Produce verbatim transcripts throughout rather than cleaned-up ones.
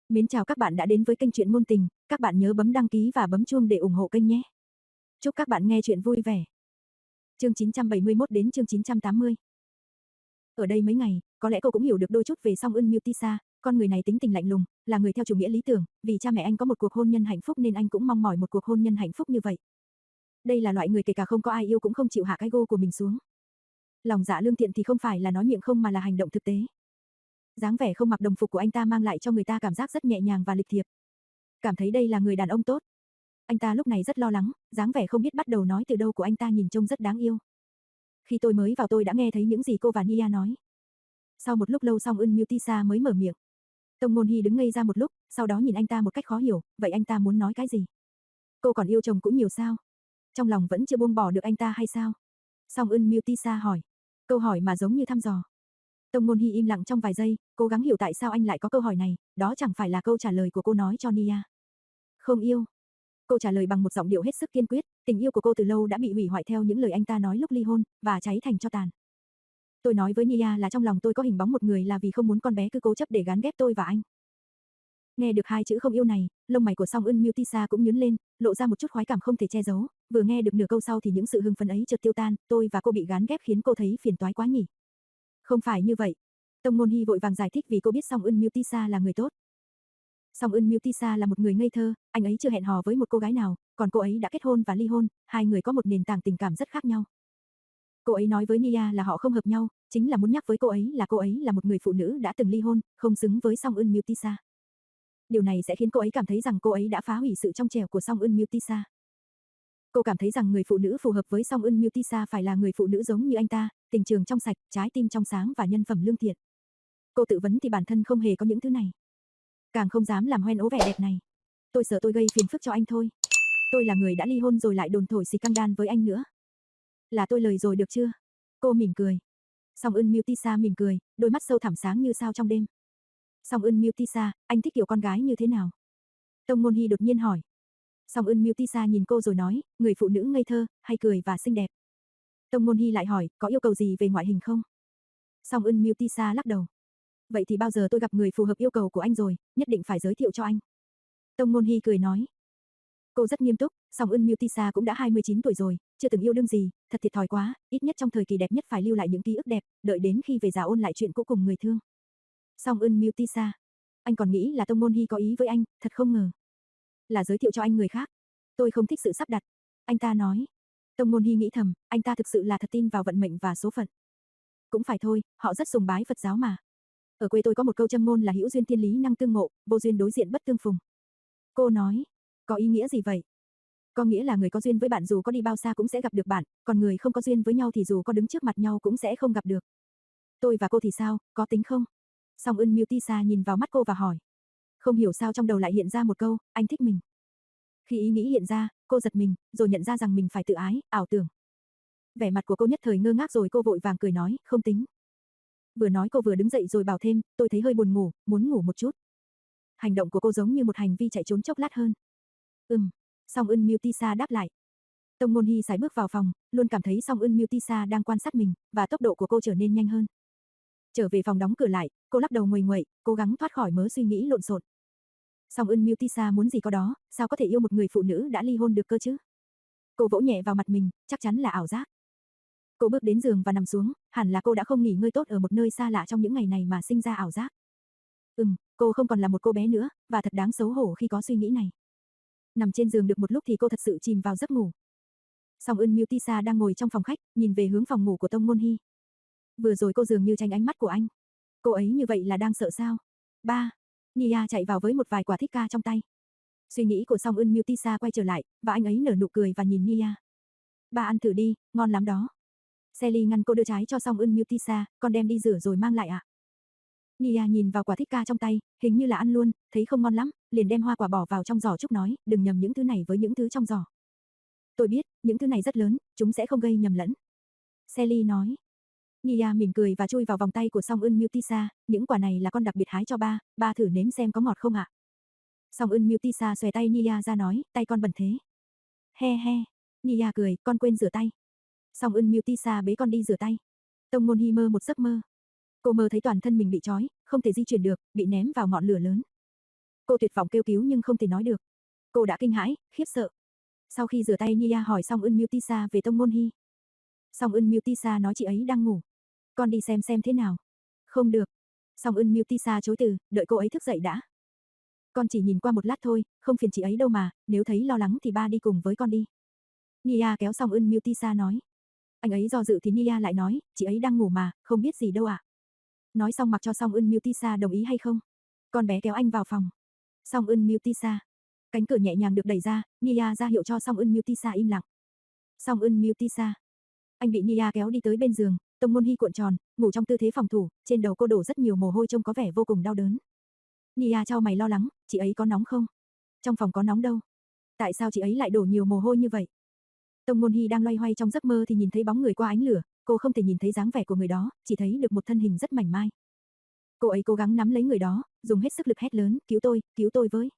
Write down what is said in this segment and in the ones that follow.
Mến chào các bạn đã đến với kênh truyện ngôn tình, các bạn nhớ bấm đăng ký và bấm chuông để ủng hộ kênh nhé. Chúc các bạn nghe truyện vui vẻ. Chương chín trăm bảy mươi mốt đến chương chín trăm tám mươi. Ở đây mấy ngày, có lẽ cô cũng hiểu được đôi chút về Song Eun Mutisa, con người này tính tình lạnh lùng, là người theo chủ nghĩa lý tưởng, vì cha mẹ anh có một cuộc hôn nhân hạnh phúc nên anh cũng mong mỏi một cuộc hôn nhân hạnh phúc như vậy. Đây là loại người kể cả không có ai yêu cũng không chịu hạ cái ego của mình xuống. Lòng dạ lương thiện thì không phải là nói miệng không mà là hành động thực tế. Dáng vẻ không mặc đồng phục của anh ta mang lại cho người ta cảm giác rất nhẹ nhàng và lịch thiệp. Cảm thấy đây là người đàn ông tốt. Anh ta lúc này rất lo lắng, dáng vẻ không biết bắt đầu nói từ đâu của anh ta nhìn trông rất đáng yêu. Khi tôi mới vào tôi đã nghe thấy những gì cô và Nia nói. Sau một lúc lâu Song Eun Mutisa mới mở miệng. Tông Ngôn Hy đứng ngây ra một lúc, sau đó nhìn anh ta một cách khó hiểu, vậy anh ta muốn nói cái gì? Cô còn yêu chồng cũng nhiều sao? Trong lòng vẫn chưa buông bỏ được anh ta hay sao? Song Eun Mutisa hỏi. Câu hỏi mà giống như thăm dò. Tông Ngôn Hy im lặng trong vài giây, cố gắng hiểu tại sao anh lại có câu hỏi này, đó chẳng phải là câu trả lời của cô nói cho Nia. Không yêu. Cô trả lời bằng một giọng điệu hết sức kiên quyết, tình yêu của cô từ lâu đã bị hủy hoại theo những lời anh ta nói lúc ly hôn, và cháy thành tro tàn. Tôi nói với Nia là trong lòng tôi có hình bóng một người là vì không muốn con bé cứ cố chấp để gán ghép tôi và anh. Nghe được hai chữ không yêu này, lông mày của Song Eun Mutisa cũng nhướng lên, lộ ra một chút khoái cảm không thể che giấu, vừa nghe được nửa câu sau thì những sự hưng phấn ấy chợt tiêu tan, tôi và cô bị gán ghép khiến cô thấy phiền toái quá nhỉ. Không phải như vậy. Tông Ngôn Hy vội vàng giải thích vì cô biết Song Eun Mutisa là người tốt. Song Eun Mutisa là một người ngây thơ, anh ấy chưa hẹn hò với một cô gái nào, còn cô ấy đã kết hôn và ly hôn, hai người có một nền tảng tình cảm rất khác nhau. Cô ấy nói với Nia là họ không hợp nhau, chính là muốn nhắc với cô ấy là cô ấy là một người phụ nữ đã từng ly hôn, không xứng với Song Eun Mutisa. Điều này sẽ khiến cô ấy cảm thấy rằng cô ấy đã phá hủy sự trong trẻo của Song Eun Mutisa. Cô cảm thấy rằng người phụ nữ phù hợp với Song Eun Mutisa phải là người phụ nữ giống như anh ta, tình trường trong sạch, trái tim trong sáng và nhân phẩm lương thiện. Cô tự vấn thì bản thân không hề có những thứ này. Càng không dám làm hoen ố vẻ đẹp này. Tôi sợ tôi gây phiền phức cho anh thôi. Tôi là người đã ly hôn rồi lại đồn thổi scandal với anh nữa. Là tôi lời rồi được chưa? Cô mỉm cười. Song Eun Mutisa mỉm cười, đôi mắt sâu thẳm sáng như sao trong đêm. Song Eun Mutisa, anh thích kiểu con gái như thế nào? Tông Ngôn Hy đột nhiên hỏi. Song Eun Mutisa nhìn cô rồi nói, người phụ nữ ngây thơ, hay cười và xinh đẹp. Tông Ngôn Hy lại hỏi, có yêu cầu gì về ngoại hình không? Song Eun Mutisa lắc đầu. Vậy thì bao giờ tôi gặp người phù hợp yêu cầu của anh rồi, nhất định phải giới thiệu cho anh. Tông Ngôn Hy cười nói. Cô rất nghiêm túc, Song Eun Mutisa cũng đã hai mươi chín tuổi rồi, chưa từng yêu đương gì, thật thiệt thòi quá, ít nhất trong thời kỳ đẹp nhất phải lưu lại những ký ức đẹp, đợi đến khi về già ôn lại chuyện cũ cùng người thương. Song Eun Mutisa, anh còn nghĩ là Tông Ngôn Hy có ý với anh, thật không ngờ. Là giới thiệu cho anh người khác. Tôi không thích sự sắp đặt. Anh ta nói. Tông Ngôn Hy nghĩ thầm, anh ta thực sự là thật tin vào vận mệnh và số phận. Cũng phải thôi, họ rất sùng bái Phật giáo mà. Ở quê tôi có một câu châm ngôn là hữu duyên thiên lý năng tương ngộ, vô duyên đối diện bất tương phùng. Cô nói, có ý nghĩa gì vậy? Có nghĩa là người có duyên với bạn dù có đi bao xa cũng sẽ gặp được bạn, còn người không có duyên với nhau thì dù có đứng trước mặt nhau cũng sẽ không gặp được. Tôi và cô thì sao, có tính không? Song Eun Mutisa nhìn vào mắt cô và hỏi. Không hiểu sao trong đầu lại hiện ra một câu, anh thích mình. Khi ý nghĩ hiện ra, cô giật mình, rồi nhận ra rằng mình phải tự ái, ảo tưởng. Vẻ mặt của cô nhất thời ngơ ngác rồi cô vội vàng cười nói, không tính. Vừa nói cô vừa đứng dậy rồi bảo thêm, tôi thấy hơi buồn ngủ, muốn ngủ một chút. Hành động của cô giống như một hành vi chạy trốn chốc lát hơn. Ừm, Song Eun Mutisa đáp lại. Tông Ngôn Hy sải bước vào phòng, luôn cảm thấy Song Eun Mutisa đang quan sát mình, và tốc độ của cô trở nên nhanh hơn. Trở về phòng đóng cửa lại, cô lắc đầu nguầy nguậy, cố gắng thoát khỏi mớ suy nghĩ lộn xộn. Song Eun Mutisa muốn gì có đó, sao có thể yêu một người phụ nữ đã ly hôn được cơ chứ? Cô vỗ nhẹ vào mặt mình, chắc chắn là ảo giác. Cô bước đến giường và nằm xuống, hẳn là cô đã không nghỉ ngơi tốt ở một nơi xa lạ trong những ngày này mà sinh ra ảo giác. Ừm, cô không còn là một cô bé nữa, và thật đáng xấu hổ khi có suy nghĩ này. Nằm trên giường được một lúc thì cô thật sự chìm vào giấc ngủ. Song Eun Mutisa đang ngồi trong phòng khách, nhìn về hướng phòng ngủ của Tông Ngôn Hy. Vừa rồi cô dường như tránh ánh mắt của anh. Cô ấy như vậy là đang sợ sao? Ba. Nia chạy vào với một vài quả thích ca trong tay. Suy nghĩ của Song Eun Mutisa quay trở lại, và anh ấy nở nụ cười và nhìn Nia. Ba ăn thử đi, ngon lắm đó. Sally ngăn cô đưa trái cho Song Eun Mutisa, con đem đi rửa rồi mang lại ạ. À? Nia nhìn vào quả thích ca trong tay, hình như là ăn luôn, thấy không ngon lắm, liền đem hoa quả bỏ vào trong giỏ chúc nói, đừng nhầm những thứ này với những thứ trong giỏ. Tôi biết, những thứ này rất lớn, chúng sẽ không gây nhầm lẫn. Sally nói. Nia mỉm cười và chui vào vòng tay của Song Eun Mutisa, những quả này là con đặc biệt hái cho ba, ba thử nếm xem có ngọt không ạ. À? Song Eun Mutisa xòe tay Nia ra nói, tay con bẩn thế. He he, Nia cười, con quên rửa tay. Song Eun Mutisa bế con đi rửa tay. Tông Ngôn Hy mơ một giấc mơ. Cô mơ thấy toàn thân mình bị trói, không thể di chuyển được, bị ném vào ngọn lửa lớn. Cô tuyệt vọng kêu cứu nhưng không thể nói được. Cô đã kinh hãi, khiếp sợ. Sau khi rửa tay Nia hỏi Song Eun Mutisa về Tông Môn Hy. Song Eun Mutisa nói chị ấy đang ngủ. Con đi xem xem thế nào. Không được. Song Eun Mutisa chối từ, đợi cô ấy thức dậy đã. Con chỉ nhìn qua một lát thôi, không phiền chị ấy đâu mà, nếu thấy lo lắng thì ba đi cùng với con đi. Nia kéo Song Eun Mutisa nói. Anh ấy do dự thì Nia lại nói, chị ấy đang ngủ mà, không biết gì đâu ạ. À. Nói xong mặc cho Song Eun Mutisa đồng ý hay không. Con bé kéo anh vào phòng. Song Eun Mutisa. Cánh cửa nhẹ nhàng được đẩy ra, Nia ra hiệu cho Song Eun Mutisa im lặng. Song Eun Mutisa. Anh bị Nia kéo đi tới bên giường, Tông Môn Hy cuộn tròn, ngủ trong tư thế phòng thủ, trên đầu cô đổ rất nhiều mồ hôi trông có vẻ vô cùng đau đớn. Nia chau mày lo lắng, chị ấy có nóng không? Trong phòng có nóng đâu. Tại sao chị ấy lại đổ nhiều mồ hôi như vậy? Tông Môn Hy đang loay hoay trong giấc mơ thì nhìn thấy bóng người qua ánh lửa, cô không thể nhìn thấy dáng vẻ của người đó, chỉ thấy được một thân hình rất mảnh mai. Cô ấy cố gắng nắm lấy người đó, dùng hết sức lực hét lớn, cứu tôi, cứu tôi với.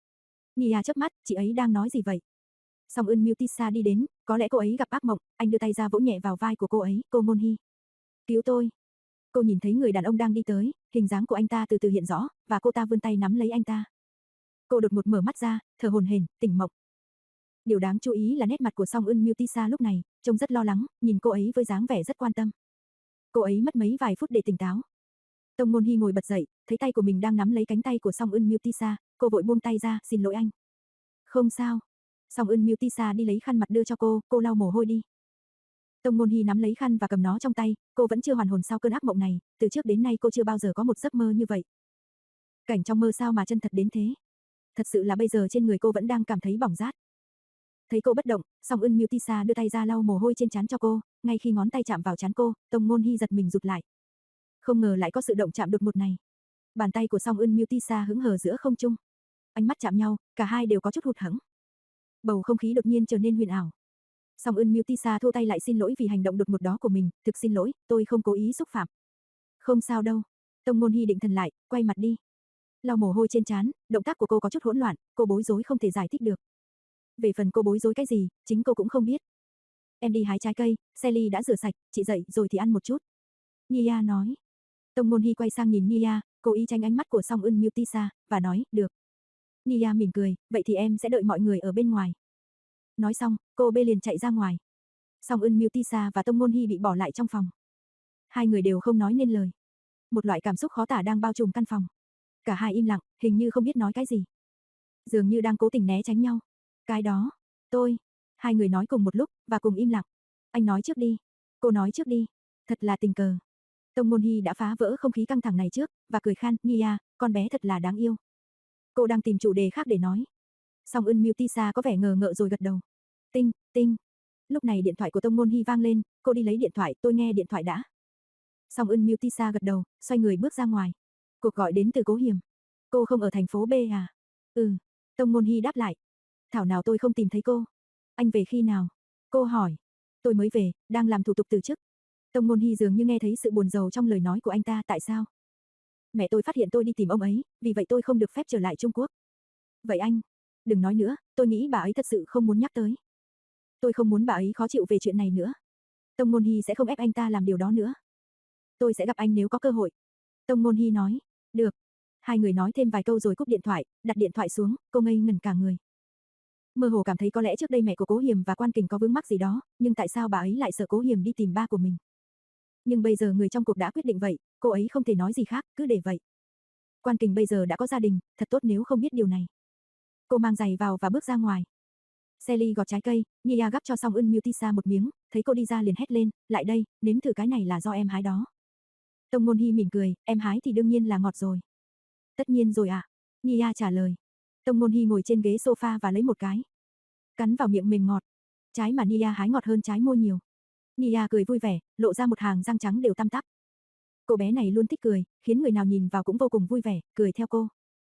Nia chớp mắt, chị ấy đang nói gì vậy? Song Eun Mutisa đi đến, có lẽ cô ấy gặp ác mộng, anh đưa tay ra vỗ nhẹ vào vai của cô ấy, cô Môn Hy. Cứu tôi. Cô nhìn thấy người đàn ông đang đi tới, hình dáng của anh ta từ từ hiện rõ, và cô ta vươn tay nắm lấy anh ta. Cô đột ngột mở mắt ra, thở hổn hển, tỉnh mộng. Điều đáng chú ý là nét mặt của Song Eun Mutisa lúc này, trông rất lo lắng, nhìn cô ấy với dáng vẻ rất quan tâm. Cô ấy mất mấy vài phút để tỉnh táo. Tông Môn Hy ngồi bật dậy, thấy tay của mình đang nắm lấy cánh tay của Song Eun Mutisa, cô vội buông tay ra, xin lỗi anh. Không sao. Song Eun Mutisa đi lấy khăn mặt đưa cho cô, cô lau mồ hôi đi. Tông Môn Hy nắm lấy khăn và cầm nó trong tay, cô vẫn chưa hoàn hồn sau cơn ác mộng này, từ trước đến nay cô chưa bao giờ có một giấc mơ như vậy. Cảnh trong mơ sao mà chân thật đến thế. Thật sự là bây giờ trên người cô vẫn đang cảm thấy bỏng rát. Thấy cô bất động, Song Eun Mutisa đưa tay ra lau mồ hôi trên trán cho cô, ngay khi ngón tay chạm vào trán cô, Tông Môn Hy giật mình rụt lại. Không ngờ lại có sự động chạm đột ngột này. Bàn tay của Song Eun Mutisa hững hờ giữa không trung. Ánh mắt chạm nhau, cả hai đều có chút hụt hẫng. Bầu không khí đột nhiên trở nên huyền ảo. Song Eun Mutisa thu tay lại xin lỗi vì hành động đột ngột đó của mình, thực xin lỗi, tôi không cố ý xúc phạm. Không sao đâu. Tông Môn Hy định thần lại, quay mặt đi. Lau mồ hôi trên trán, động tác của cô có chút hỗn loạn, cô bối rối không thể giải thích được. Về phần cô bối rối cái gì, chính cô cũng không biết. Em đi hái trái cây, Sally đã rửa sạch, chị dậy rồi thì ăn một chút. Nia nói. Tông Môn Hy quay sang nhìn Nia, cố ý tránh ánh mắt của Song Eun Mutisa, và nói, được. Nia mỉm cười, vậy thì em sẽ đợi mọi người ở bên ngoài. Nói xong, cô bê liền chạy ra ngoài. Song Eun Mutisa và Tông Môn Hy bị bỏ lại trong phòng. Hai người đều không nói nên lời. Một loại cảm xúc khó tả đang bao trùm căn phòng. Cả hai im lặng, hình như không biết nói cái gì. Dường như đang cố tình né tránh nhau. Cái đó, tôi. Hai người nói cùng một lúc, và cùng im lặng. Anh nói trước đi. Cô nói trước đi. Thật là tình cờ. Tông Môn Hy đã phá vỡ không khí căng thẳng này trước, và cười khan, Nia, con bé thật là đáng yêu. Cô đang tìm chủ đề khác để nói. Song Eun Mutisa có vẻ ngờ ngợ rồi gật đầu. Tinh, tinh. Lúc này điện thoại của Tông Môn Hy vang lên, cô đi lấy điện thoại, tôi nghe điện thoại đã. Song Eun Mutisa gật đầu, xoay người bước ra ngoài. Cuộc gọi đến từ Cố Hiềm. Cô không ở thành phố B à? Ừ. Tông Môn Hy đáp lại. Thảo nào tôi không tìm thấy cô. Anh về khi nào? Cô hỏi. Tôi mới về, đang làm thủ tục từ chức. Tông Môn Hy dường như nghe thấy sự buồn rầu trong lời nói của anh ta, tại sao? Mẹ tôi phát hiện tôi đi tìm ông ấy, vì vậy tôi không được phép trở lại Trung Quốc. Vậy anh, đừng nói nữa, tôi nghĩ bà ấy thật sự không muốn nhắc tới. Tôi không muốn bà ấy khó chịu về chuyện này nữa. Tông Môn Hy sẽ không ép anh ta làm điều đó nữa. Tôi sẽ gặp anh nếu có cơ hội. Tông Môn Hy nói, được. Hai người nói thêm vài câu rồi cúp điện thoại, đặt điện thoại xuống, cô ngây ngẩn cả người. Mơ hồ cảm thấy có lẽ trước đây mẹ của Cố Hiềm và Quan Kình có vướng mắc gì đó, nhưng tại sao bà ấy lại sợ Cố Hiềm đi tìm ba của mình? Nhưng bây giờ người trong cuộc đã quyết định vậy, cô ấy không thể nói gì khác, cứ để vậy. Quan Kình bây giờ đã có gia đình, thật tốt nếu không biết điều này. Cô mang giày vào và bước ra ngoài. Sally gọt trái cây, Nia gắp cho Song Eun Mutisa một miếng, thấy cô đi ra liền hét lên, lại đây, nếm thử cái này là do em hái đó. Tông Môn Hy mỉm cười, em hái thì đương nhiên là ngọt rồi. Tất nhiên rồi ạ. À. Nia trả lời. Tông Môn Hy ngồi trên ghế sofa và lấy một cái. Cắn vào miệng mềm ngọt. Trái mà Nia hái ngọt hơn trái mua nhiều. Nia cười vui vẻ, lộ ra một hàng răng trắng đều tăm tắp. Cô bé này luôn thích cười, khiến người nào nhìn vào cũng vô cùng vui vẻ, cười theo cô.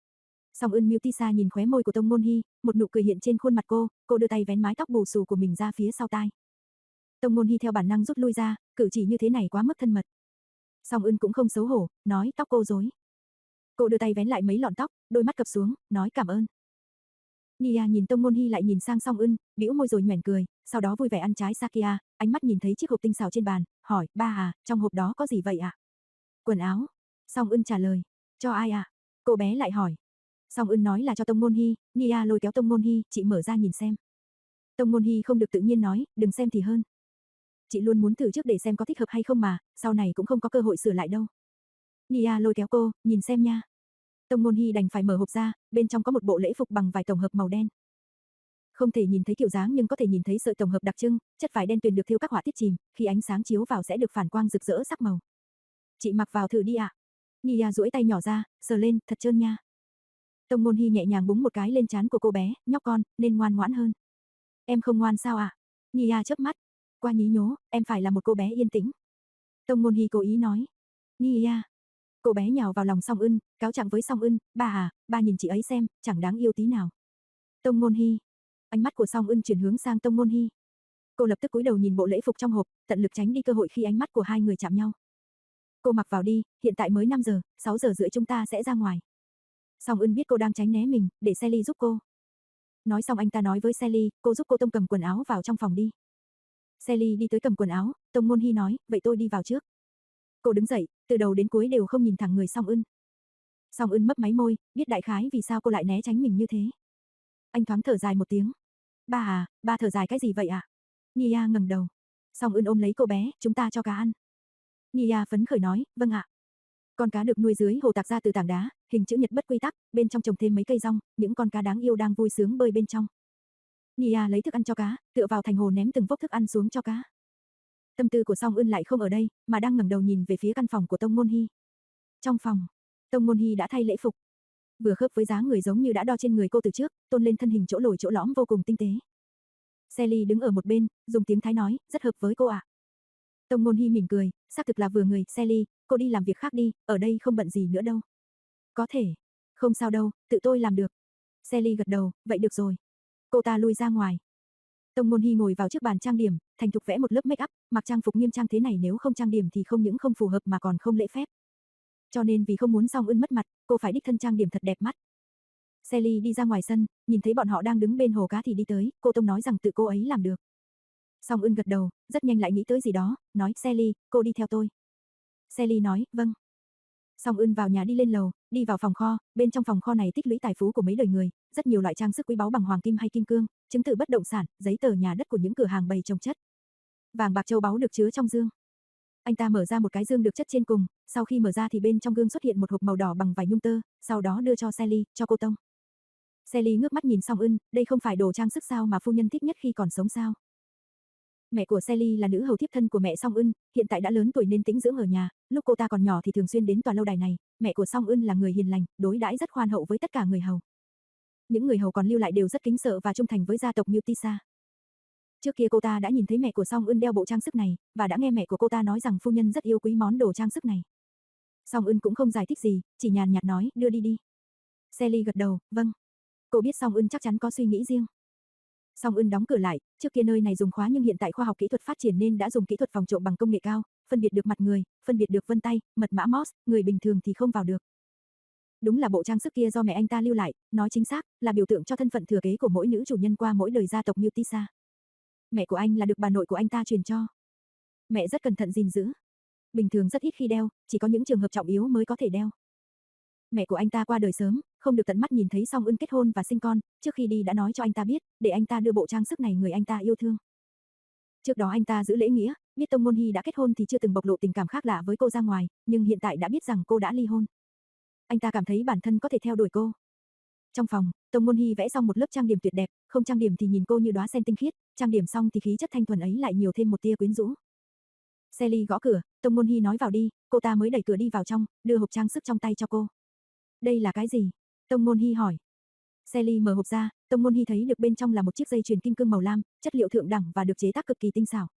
Song Eun Mutisa nhìn khóe môi của Tông Môn Hy, một nụ cười hiện trên khuôn mặt cô, cô đưa tay vén mái tóc bù xù của mình ra phía sau tai. Tông Môn Hy theo bản năng rút lui ra, cử chỉ như thế này quá mức thân mật. Song Eun cũng không xấu hổ, nói tóc cô rối. Cô đưa tay vén lại mấy lọn tóc, đôi mắt cập xuống, nói cảm ơn. Nia nhìn Tông Môn Hy lại nhìn sang Song Eun, bĩu môi rồi nhoẻn cười, sau đó vui vẻ ăn trái Sakia, ánh mắt nhìn thấy chiếc hộp tinh xảo trên bàn, hỏi, ba à, trong hộp đó có gì vậy ạ? À? Quần áo. Song Eun trả lời, cho ai ạ? À? Cô bé lại hỏi. Song Ưn nói là cho Tông Ngôn Hi, Nia lôi kéo Tông Ngôn Hi, chị mở ra nhìn xem. Tông Ngôn Hi không được tự nhiên nói, đừng xem thì hơn. Chị luôn muốn thử trước để xem có thích hợp hay không mà, sau này cũng không có cơ hội sửa lại đâu. Nia lôi kéo cô, nhìn xem nha. Tông Ngôn Hi đành phải mở hộp ra, bên trong có một bộ lễ phục bằng vải tổng hợp màu đen. Không thể nhìn thấy kiểu dáng nhưng có thể nhìn thấy sợi tổng hợp đặc trưng, chất vải đen tuyền được thêu các họa tiết chìm, khi ánh sáng chiếu vào sẽ được phản quang rực rỡ sắc màu. Chị mặc vào thử đi ạ. À. Nia duỗi tay nhỏ ra, sờ lên, thật trơn nha. Tông Ngôn Hi nhẹ nhàng búng một cái lên trán của cô bé, nhóc con, nên ngoan ngoãn hơn. Em không ngoan sao ạ? À? Nia chớp mắt. Qua nhí nhố, em phải là một cô bé yên tĩnh. Tông Ngôn Hi cố ý nói. Nia. Cô bé nhào vào lòng Song Ưn, cáo trạng với Song Ưn, ba à, ba nhìn chị ấy xem, chẳng đáng yêu tí nào. Tông Ngôn Hi. Ánh mắt của Song Ưn chuyển hướng sang Tông Ngôn Hi. Cô lập tức cúi đầu nhìn bộ lễ phục trong hộp, tận lực tránh đi cơ hội khi ánh mắt của hai người chạm nhau. Cô mặc vào đi, hiện tại mới năm giờ, sáu giờ rưỡi chúng ta sẽ ra ngoài. Song Ưn biết cô đang tránh né mình, để Sally giúp cô. Nói xong anh ta nói với Sally, cô giúp cô Tông cầm quần áo vào trong phòng đi. Sally đi tới cầm quần áo, Tông Ngôn Hi nói, vậy tôi đi vào trước. Cô đứng dậy, từ đầu đến cuối đều không nhìn thẳng người Song Ưn. Song Ưn mấp máy môi, biết đại khái vì sao cô lại né tránh mình như thế. Anh thoáng thở dài một tiếng. Ba à, ba thở dài cái gì vậy ạ? À? Nia ngẩng đầu. Song Ưn ôm lấy cô bé, chúng ta cho cá ăn. Nia phấn khởi nói, vâng ạ. Con cá được nuôi dưới hồ tạc ra từ tảng đá, hình chữ nhật bất quy tắc, bên trong trồng thêm mấy cây rong, những con cá đáng yêu đang vui sướng bơi bên trong. Nia lấy thức ăn cho cá, tựa vào thành hồ ném từng vốc thức ăn xuống cho cá. Tâm tư của Song Ưn lại không ở đây, mà đang ngẩng đầu nhìn về phía căn phòng của Tông Ngôn Hi. Trong phòng, Tông Ngôn Hi đã thay lễ phục, vừa khớp với dáng người giống như đã đo trên người cô từ trước, tôn lên thân hình chỗ lồi chỗ lõm vô cùng tinh tế. Sally đứng ở một bên, dùng tiếng Thái nói, rất hợp với cô ạ. À. Tông Ngôn Hi mỉm cười, xác thực là vừa người, Sally, cô đi làm việc khác đi, ở đây không bận gì nữa đâu. Có thể, không sao đâu, tự tôi làm được. Sally gật đầu, vậy được rồi. Cô ta lui ra ngoài. Tông Ngôn Hi ngồi vào trước bàn trang điểm, thành thục vẽ một lớp make up, mặc trang phục nghiêm trang thế này nếu không trang điểm thì không những không phù hợp mà còn không lễ phép. Cho nên vì không muốn Song Ưn mất mặt, cô phải đích thân trang điểm thật đẹp mắt. Sally đi ra ngoài sân, nhìn thấy bọn họ đang đứng bên hồ cá thì đi tới, cô Tông nói rằng tự cô ấy làm được. Song Ưn gật đầu, rất nhanh lại nghĩ tới gì đó, nói Sally, cô đi theo tôi. Sally nói, vâng. Song Ưn vào nhà đi lên lầu, đi vào phòng kho, bên trong phòng kho này tích lũy tài phú của mấy đời người, rất nhiều loại trang sức quý báu bằng hoàng kim hay kim cương, chứng từ bất động sản, giấy tờ nhà đất của những cửa hàng bày chồng chất. Vàng bạc châu báu được chứa trong dương. Anh ta mở ra một cái dương được chất trên cùng, sau khi mở ra thì bên trong gương xuất hiện một hộp màu đỏ bằng vải nhung tơ, sau đó đưa cho Sally, cho cô Tông. Sally ngước mắt nhìn Song Ưn, đây không phải đồ trang sức sao mà phu nhân thích nhất khi còn sống sao? Mẹ của Sally là nữ hầu thiếp thân của mẹ Song Ưn, hiện tại đã lớn tuổi nên tĩnh dưỡng ở nhà, lúc cô ta còn nhỏ thì thường xuyên đến tòa lâu đài này, mẹ của Song Ưn là người hiền lành, đối đãi rất khoan hậu với tất cả người hầu. Những người hầu còn lưu lại đều rất kính sợ và trung thành với gia tộc Mutisa. Trước kia cô ta đã nhìn thấy mẹ của Song Ưn đeo bộ trang sức này, và đã nghe mẹ của cô ta nói rằng phu nhân rất yêu quý món đồ trang sức này. Song Ưn cũng không giải thích gì, chỉ nhàn nhạt nói, đưa đi đi. Sally gật đầu, vâng. Cô biết Song Ưn chắc chắn có suy nghĩ riêng. Song Ưn đóng cửa lại, trước kia nơi này dùng khóa nhưng hiện tại khoa học kỹ thuật phát triển nên đã dùng kỹ thuật phòng trộm bằng công nghệ cao, phân biệt được mặt người, phân biệt được vân tay, mật mã Morse, người bình thường thì không vào được. Đúng là bộ trang sức kia do mẹ anh ta lưu lại, nói chính xác, là biểu tượng cho thân phận thừa kế của mỗi nữ chủ nhân qua mỗi đời gia tộc Mutisa. Mẹ của anh là được bà nội của anh ta truyền cho. Mẹ rất cẩn thận gìn giữ. Bình thường rất ít khi đeo, chỉ có những trường hợp trọng yếu mới có thể đeo. Mẹ của anh ta qua đời sớm, không được tận mắt nhìn thấy Song Ưn kết hôn và sinh con, trước khi đi đã nói cho anh ta biết, để anh ta đưa bộ trang sức này người anh ta yêu thương. Trước đó anh ta giữ lễ nghĩa, biết Tông Ngôn Hi đã kết hôn thì chưa từng bộc lộ tình cảm khác lạ với cô ra ngoài, nhưng hiện tại đã biết rằng cô đã ly hôn. Anh ta cảm thấy bản thân có thể theo đuổi cô. Trong phòng, Tông Ngôn Hi vẽ xong một lớp trang điểm tuyệt đẹp, không trang điểm thì nhìn cô như đóa sen tinh khiết, trang điểm xong thì khí chất thanh thuần ấy lại nhiều thêm một tia quyến rũ. Sally gõ cửa, Tông Ngôn Hi nói vào đi, cô ta mới đẩy cửa đi vào trong, đưa hộp trang sức trong tay cho cô. Đây là cái gì? Tông Ngôn Hi hỏi. Sally mở hộp ra, Tông Ngôn Hi thấy được bên trong là một chiếc dây chuyền kim cương màu lam, chất liệu thượng đẳng và được chế tác cực kỳ tinh xảo.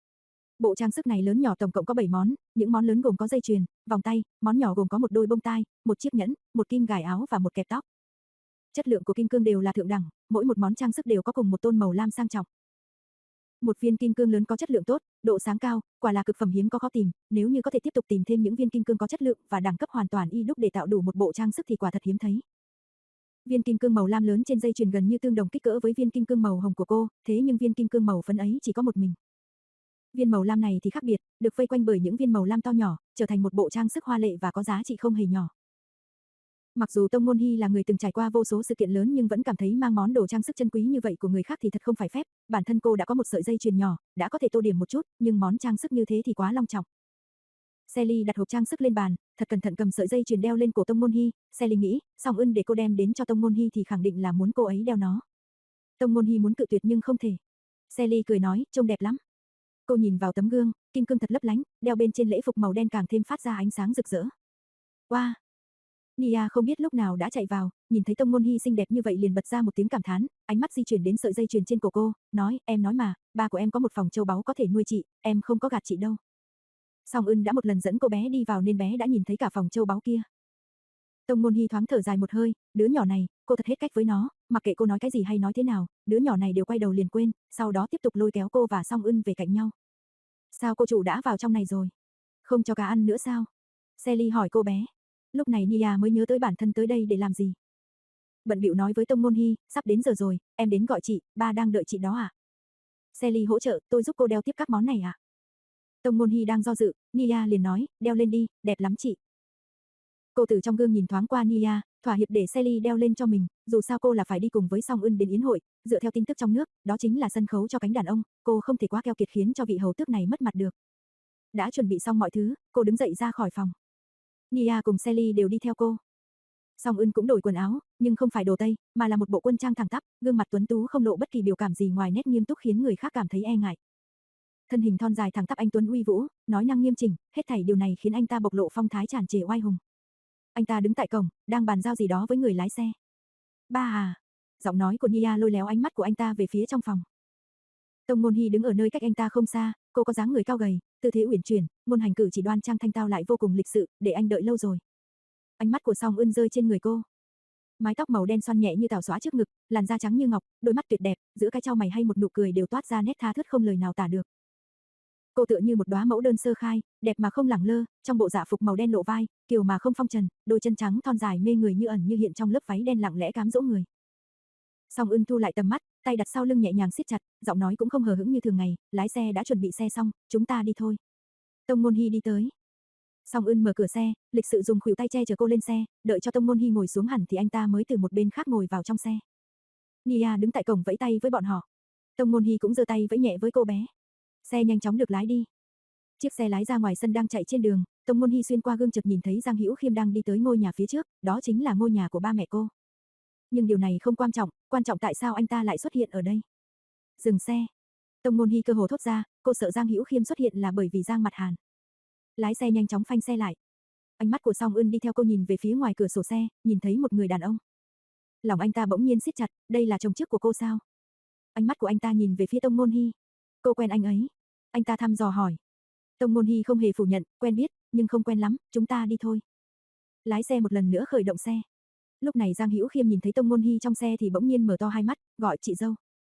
Bộ trang sức này lớn nhỏ tổng cộng có bảy món, những món lớn gồm có dây chuyền, vòng tay, món nhỏ gồm có một đôi bông tai, một chiếc nhẫn, một kim gài áo và một kẹp tóc. Chất lượng của kim cương đều là thượng đẳng, mỗi một món trang sức đều có cùng một tôn màu lam sang trọng. Một viên kim cương lớn có chất lượng tốt, độ sáng cao, quả là cực phẩm hiếm có khó tìm, nếu như có thể tiếp tục tìm thêm những viên kim cương có chất lượng và đẳng cấp hoàn toàn y đúc để tạo đủ một bộ trang sức thì quả thật hiếm thấy. Viên kim cương màu lam lớn trên dây chuyền gần như tương đồng kích cỡ với viên kim cương màu hồng của cô, thế nhưng viên kim cương màu phấn ấy chỉ có một mình. Viên màu lam này thì khác biệt, được vây quanh bởi những viên màu lam to nhỏ, trở thành một bộ trang sức hoa lệ và có giá trị không hề nhỏ. Mặc dù Tông Môn Hy là người từng trải qua vô số sự kiện lớn nhưng vẫn cảm thấy mang món đồ trang sức chân quý như vậy của người khác thì thật không phải phép, bản thân cô đã có một sợi dây chuyền nhỏ, đã có thể tô điểm một chút, nhưng món trang sức như thế thì quá long trọng. Sally đặt hộp trang sức lên bàn, thật cẩn thận cầm sợi dây chuyền đeo lên cổ Tông Môn Hy, Sally nghĩ, Song Eun để cô đem đến cho Tông Môn Hy thì khẳng định là muốn cô ấy đeo nó. Tông Môn Hy muốn cự tuyệt nhưng không thể. Sally cười nói, trông đẹp lắm. Cô nhìn vào tấm gương, kim cương thật lấp lánh, đeo bên trên lễ phục màu đen càng thêm phát ra ánh sáng rực rỡ. Wow! Nia không biết lúc nào đã chạy vào, nhìn thấy Tông Môn Hy xinh đẹp như vậy liền bật ra một tiếng cảm thán, ánh mắt di chuyển đến sợi dây chuyền trên cổ cô, nói, em nói mà, ba của em có một phòng châu báu có thể nuôi chị, em không có gạt chị đâu. Song Eun đã một lần dẫn cô bé đi vào nên bé đã nhìn thấy cả phòng châu báu kia. Tông Môn Hy thoáng thở dài một hơi, đứa nhỏ này, cô thật hết cách với nó, mặc kệ cô nói cái gì hay nói thế nào, đứa nhỏ này đều quay đầu liền quên, sau đó tiếp tục lôi kéo cô và Song Eun về cạnh nhau. Sao cô chủ đã vào trong này rồi? Không cho cá ăn nữa sao? Sally hỏi cô bé. Lúc này Nia mới nhớ tới bản thân tới đây để làm gì. Bận bịu nói với Tông Môn Hy, sắp đến giờ rồi, em đến gọi chị, ba đang đợi chị đó à? Sally hỗ trợ, tôi giúp cô đeo tiếp các món này à? Tông Môn Hy đang do dự, Nia liền nói, đeo lên đi, đẹp lắm chị. Cô từ trong gương nhìn thoáng qua Nia, thỏa hiệp để Sally đeo lên cho mình, dù sao cô là phải đi cùng với Song Eun đến yến hội, dựa theo tin tức trong nước, đó chính là sân khấu cho cánh đàn ông, cô không thể quá keo kiệt khiến cho vị hầu tước này mất mặt được. Đã chuẩn bị xong mọi thứ, cô đứng dậy ra khỏi phòng. Nia cùng Sally đều đi theo cô. Song Eun cũng đổi quần áo, nhưng không phải đồ Tây, mà là một bộ quân trang thẳng tắp, gương mặt tuấn tú không lộ bất kỳ biểu cảm gì ngoài nét nghiêm túc khiến người khác cảm thấy e ngại. Thân hình thon dài thẳng tắp anh tuấn uy vũ, nói năng nghiêm chỉnh, hết thảy điều này khiến anh ta bộc lộ phong thái tràn trề oai hùng. Anh ta đứng tại cổng, đang bàn giao gì đó với người lái xe. Ba à, giọng nói của Nia lôi léo ánh mắt của anh ta về phía trong phòng. Tông Môn Hy đứng ở nơi cách anh ta không xa, cô có dáng người cao gầy, tư thế uyển chuyển, ngôn hành cử chỉ đoan trang thanh tao lại vô cùng lịch sự, để anh đợi lâu rồi. Ánh mắt của Song Eun rơi trên người cô. Mái tóc màu đen xoăn nhẹ như tảo xõa trước ngực, làn da trắng như ngọc, đôi mắt tuyệt đẹp, giữa cái chau mày hay một nụ cười đều toát ra nét tha thướt không lời nào tả được. Cô tựa như một đóa mẫu đơn sơ khai, đẹp mà không lẳng lơ, trong bộ dạ phục màu đen lộ vai, kiều mà không phong trần, đôi chân trắng thon dài mê người như ẩn như hiện trong lớp váy đen lặng lẽ cám dỗ người. Song Eun thu lại tầm mắt, tay đặt sau lưng nhẹ nhàng siết chặt, giọng nói cũng không hờ hững như thường ngày, lái xe đã chuẩn bị xe xong, chúng ta đi thôi. Tông Môn Hy đi tới. Song Eun mở cửa xe, lịch sự dùng khuỷu tay che chở cô lên xe, đợi cho Tông Môn Hy ngồi xuống hẳn thì anh ta mới từ một bên khác ngồi vào trong xe. Nia đứng tại cổng vẫy tay với bọn họ. Tông Môn Hy cũng giơ tay vẫy nhẹ với cô bé. Xe nhanh chóng được lái đi. Chiếc xe lái ra ngoài sân đang chạy trên đường, Tông Môn Hy xuyên qua gương chợt nhìn thấy Giang Hữu Khiêm đang đi tới ngôi nhà phía trước, đó chính là ngôi nhà của ba mẹ cô. Nhưng điều này không quan trọng, quan trọng tại sao anh ta lại xuất hiện ở đây. Dừng xe. Tông Môn Hy cơ hồ thốt ra, cô sợ Giang Hữu Khiêm xuất hiện là bởi vì Giang Mặt Hàn. Lái xe nhanh chóng phanh xe lại. Ánh mắt của Song Eun đi theo cô nhìn về phía ngoài cửa sổ xe, nhìn thấy một người đàn ông. Lòng anh ta bỗng nhiên siết chặt, đây là chồng trước của cô sao? Ánh mắt của anh ta nhìn về phía Tông Môn Hy. Cô quen anh ấy. Anh ta thăm dò hỏi. Tông Môn Hy không hề phủ nhận, quen biết, nhưng không quen lắm, chúng ta đi thôi. Lái xe một lần nữa khởi động xe. Lúc này Giang Hữu Khiêm nhìn thấy Tông Môn Hy trong xe thì bỗng nhiên mở to hai mắt, gọi chị dâu.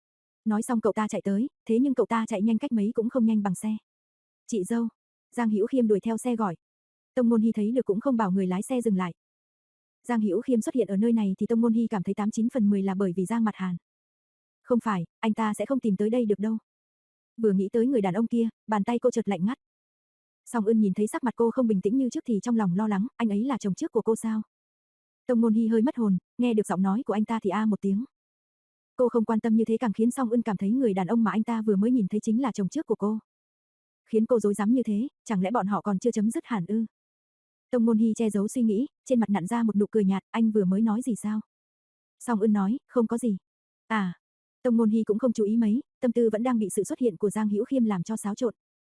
Nói xong cậu ta chạy tới, thế nhưng cậu ta chạy nhanh cách mấy cũng không nhanh bằng xe. Chị dâu. Giang Hữu Khiêm đuổi theo xe gọi. Tông Môn Hy thấy được cũng không bảo người lái xe dừng lại. Giang Hữu Khiêm xuất hiện ở nơi này thì Tông Môn Hy cảm thấy tám chín phần mười là bởi vì Giang Mặt Hàn. Không phải, anh ta sẽ không tìm tới đây được đâu. Vừa nghĩ tới người đàn ông kia, bàn tay cô chợt lạnh ngắt. Song Eun nhìn thấy sắc mặt cô không bình tĩnh như trước thì trong lòng lo lắng, anh ấy là chồng trước của cô sao? Tông Môn Hy hơi mất hồn, nghe được giọng nói của anh ta thì a một tiếng. Cô không quan tâm như thế càng khiến Song Eun cảm thấy người đàn ông mà anh ta vừa mới nhìn thấy chính là chồng trước của cô. Khiến cô rối rắm như thế, chẳng lẽ bọn họ còn chưa chấm dứt hẳn ư? Tông Môn Hy che giấu suy nghĩ, trên mặt nặn ra một nụ cười nhạt, anh vừa mới nói gì sao? Song Eun nói, không có gì. À, Tông Môn Hy cũng không chú ý mấy, tâm tư vẫn đang bị sự xuất hiện của Giang Hữu Khiêm làm cho xáo trộn.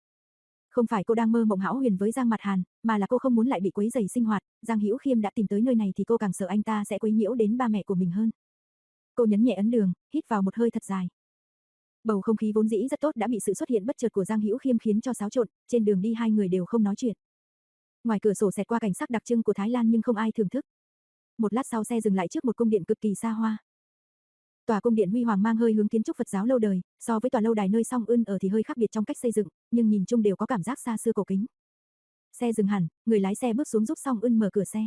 Không phải cô đang mơ mộng hão huyền với Giang Mặt Hàn, mà là cô không muốn lại bị quấy rầy sinh hoạt, Giang Hữu Khiêm đã tìm tới nơi này thì cô càng sợ anh ta sẽ quấy nhiễu đến ba mẹ của mình hơn. Cô nhấn nhẹ ấn đường, hít vào một hơi thật dài. Bầu không khí vốn dĩ rất tốt đã bị sự xuất hiện bất chợt của Giang Hữu Khiêm khiến cho xáo trộn, trên đường đi hai người đều không nói chuyện. Ngoài cửa sổ xẹt qua cảnh sắc đặc trưng của Thái Lan nhưng không ai thưởng thức. Một lát sau xe dừng lại trước một cung điện cực kỳ xa hoa. Tòa cung điện huy hoàng mang hơi hướng kiến trúc Phật giáo lâu đời, so với tòa lâu đài nơi Song Eun ở thì hơi khác biệt trong cách xây dựng, nhưng nhìn chung đều có cảm giác xa xưa cổ kính. Xe dừng hẳn, người lái xe bước xuống giúp Song Eun mở cửa xe.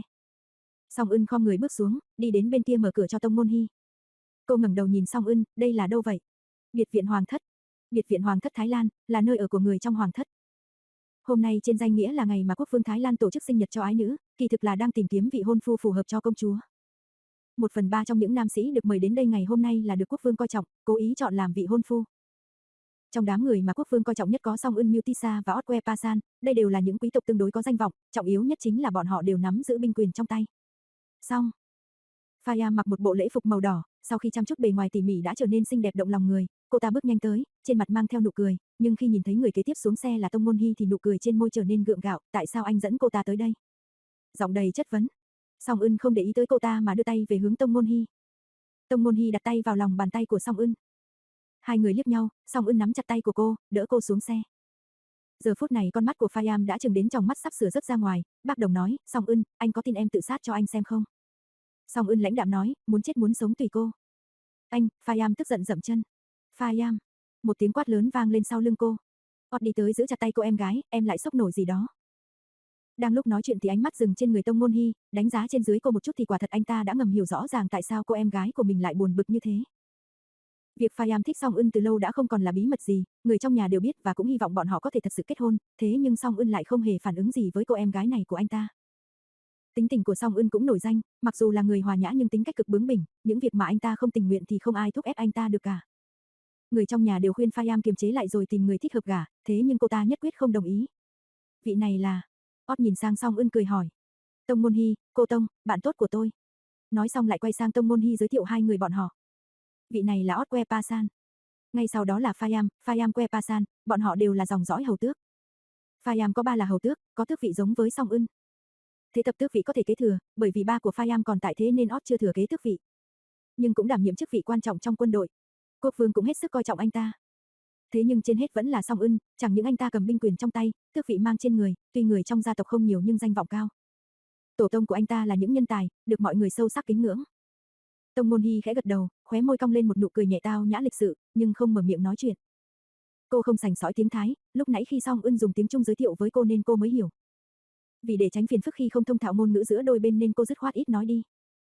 Song Eun khom người bước xuống, đi đến bên kia mở cửa cho Tông Môn Hy. Cô ngẩng đầu nhìn Song Eun, đây là đâu vậy? Biệt viện Hoàng thất. Biệt viện Hoàng thất Thái Lan là nơi ở của người trong Hoàng thất. Hôm nay trên danh nghĩa là ngày mà quốc vương Thái Lan tổ chức sinh nhật cho ái nữ, kỳ thực là đang tìm kiếm vị hôn phu phù hợp cho công chúa. Một phần ba trong những nam sĩ được mời đến đây ngày hôm nay là được quốc vương coi trọng, cố ý chọn làm vị hôn phu. Trong đám người mà quốc vương coi trọng nhất có Song Eun Mutisa và Otwe Pasan, đây đều là những quý tộc tương đối có danh vọng, trọng yếu nhất chính là bọn họ đều nắm giữ binh quyền trong tay. Xong. Phaya mặc một bộ lễ phục màu đỏ, sau khi chăm chút bề ngoài tỉ mỉ đã trở nên xinh đẹp động lòng người, cô ta bước nhanh tới, trên mặt mang theo nụ cười, nhưng khi nhìn thấy người kế tiếp xuống xe là Tông Môn Hy thì nụ cười trên môi trở nên gượng gạo, tại sao anh dẫn cô ta tới đây? Giọng đầy chất vấn. Song Eun không để ý tới cô ta mà đưa tay về hướng Tông Môn Hy. Tông Môn Hy đặt tay vào lòng bàn tay của Song Eun. Hai người liếc nhau, Song Eun nắm chặt tay của cô, đỡ cô xuống xe. Giờ phút này con mắt của Phayam đã trừng đến tròng mắt sắp sửa rớt ra ngoài, bác đồng nói, Song Eun, anh có tin em tự sát cho anh xem không? Song Eun lãnh đạm nói, muốn chết muốn sống tùy cô. Anh, Phayam tức giận dậm chân. Phayam. Một tiếng quát lớn vang lên sau lưng cô. Ot đi tới giữ chặt tay cô em gái, em lại sốc nổi gì đó. Đang lúc nói chuyện thì ánh mắt dừng trên người Tông Môn Hy, đánh giá trên dưới cô một chút thì quả thật anh ta đã ngầm hiểu rõ ràng tại sao cô em gái của mình lại buồn bực như thế. Việc Phayam thích Song Eun từ lâu đã không còn là bí mật gì, người trong nhà đều biết và cũng hy vọng bọn họ có thể thật sự kết hôn, thế nhưng Song Eun lại không hề phản ứng gì với cô em gái này của anh ta. Tính tình của Song Eun cũng nổi danh, mặc dù là người hòa nhã nhưng tính cách cực bướng bỉnh, những việc mà anh ta không tình nguyện thì không ai thúc ép anh ta được cả. Người trong nhà đều khuyên Phayam kiềm chế lại rồi tìm người thích hợp gả, thế nhưng cô ta nhất quyết không đồng ý. Vị này là... Ot nhìn sang Song Eun cười hỏi. Tông Môn Hy, cô Tông, bạn tốt của tôi. Nói xong lại quay sang Tông Môn Hy giới thiệu hai người bọn họ. Vị này là Otwe Pasan. Ngay sau đó là Phayam, Phayam Que Pasan, bọn họ đều là dòng dõi hầu tước. Phayam có ba là hầu tước, có tước vị giống với Song Eun. Thế tập tước vị có thể kế thừa, bởi vì ba của Phayam còn tại thế nên Ot chưa thừa kế tước vị. Nhưng cũng đảm nhiệm chức vị quan trọng trong quân đội. Quốc vương cũng hết sức coi trọng anh ta. Thế nhưng trên hết vẫn là Song Eun, chẳng những anh ta cầm binh quyền trong tay, tước vị mang trên người, tuy người trong gia tộc không nhiều nhưng danh vọng cao. Tổ tông của anh ta là những nhân tài, được mọi người sâu sắc kính ngưỡng. Tông Môn Hy khẽ gật đầu, khóe môi cong lên một nụ cười nhẹ tao nhã lịch sự, nhưng không mở miệng nói chuyện. Cô không sành sỏi tiếng Thái, lúc nãy khi Song Eun dùng tiếng Trung giới thiệu với cô nên cô mới hiểu. Vì để tránh phiền phức khi không thông thạo ngôn ngữ giữa đôi bên nên cô dứt khoát ít nói đi.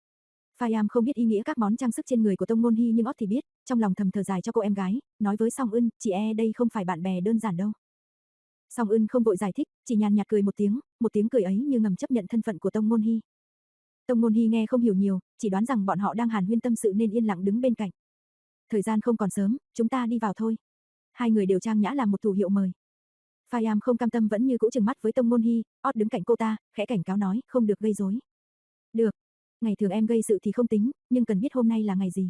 Phayam không biết ý nghĩa các món trang sức trên người của Tông Môn Hy nhưng Ot thì biết, trong lòng thầm thở dài cho cô em gái, nói với Song Eun, chị e đây không phải bạn bè đơn giản đâu. Song Eun không vội giải thích, chỉ nhàn nhạt cười một tiếng, một tiếng cười ấy như ngầm chấp nhận thân phận của Tông Môn Hy. Tông Môn Hy nghe không hiểu nhiều, chỉ đoán rằng bọn họ đang hàn huyên tâm sự nên yên lặng đứng bên cạnh. Thời gian không còn sớm, chúng ta đi vào thôi. Hai người đều trang nhã làm một thủ hiệu mời. Phayam không cam tâm vẫn như cũ trừng mắt với Tông Môn Hy, Ot đứng cạnh cô ta, khẽ cảnh cáo nói, không được gây rối. Được. Ngày thường em gây sự thì không tính, nhưng cần biết hôm nay là ngày gì.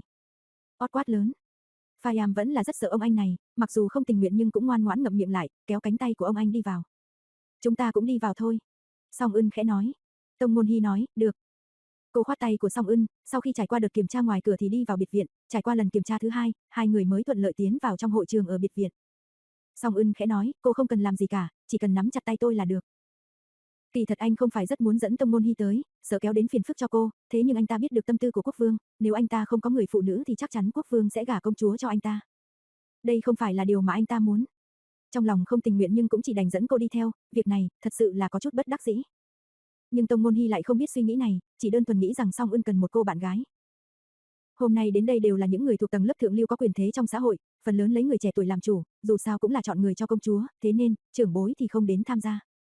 Ot quát lớn. Phayam vẫn là rất sợ ông anh này, mặc dù không tình nguyện nhưng cũng ngoan ngoãn ngậm miệng lại, kéo cánh tay của ông anh đi vào. Chúng ta cũng đi vào thôi. Song Eun khẽ nói. Tông Môn Hy nói, được. Cô khoát tay của Song Eun, sau khi trải qua đợt kiểm tra ngoài cửa thì đi vào biệt viện, trải qua lần kiểm tra thứ hai, hai người mới thuận lợi tiến vào trong hội trường ở biệt viện. Song Eun khẽ nói, cô không cần làm gì cả, chỉ cần nắm chặt tay tôi là được. Kỳ thật anh không phải rất muốn dẫn Tông Môn Hy tới, sợ kéo đến phiền phức cho cô, thế nhưng anh ta biết được tâm tư của quốc vương, nếu anh ta không có người phụ nữ thì chắc chắn quốc vương sẽ gả công chúa cho anh ta. Đây không phải là điều mà anh ta muốn. Trong lòng không tình nguyện nhưng cũng chỉ đành dẫn cô đi theo, việc này thật sự là có chút bất đắc dĩ. Nhưng Tông Môn Hy lại không biết suy nghĩ này, chỉ đơn thuần nghĩ rằng Song Eun cần một cô bạn gái. Hôm nay đến đây đều là những người thuộc tầng lớp thượng lưu có quyền thế trong xã hội, phần lớn lấy người trẻ tuổi làm chủ, dù sao cũng là chọn người cho công chúa, thế nên trưởng bối thì không đến tham gia.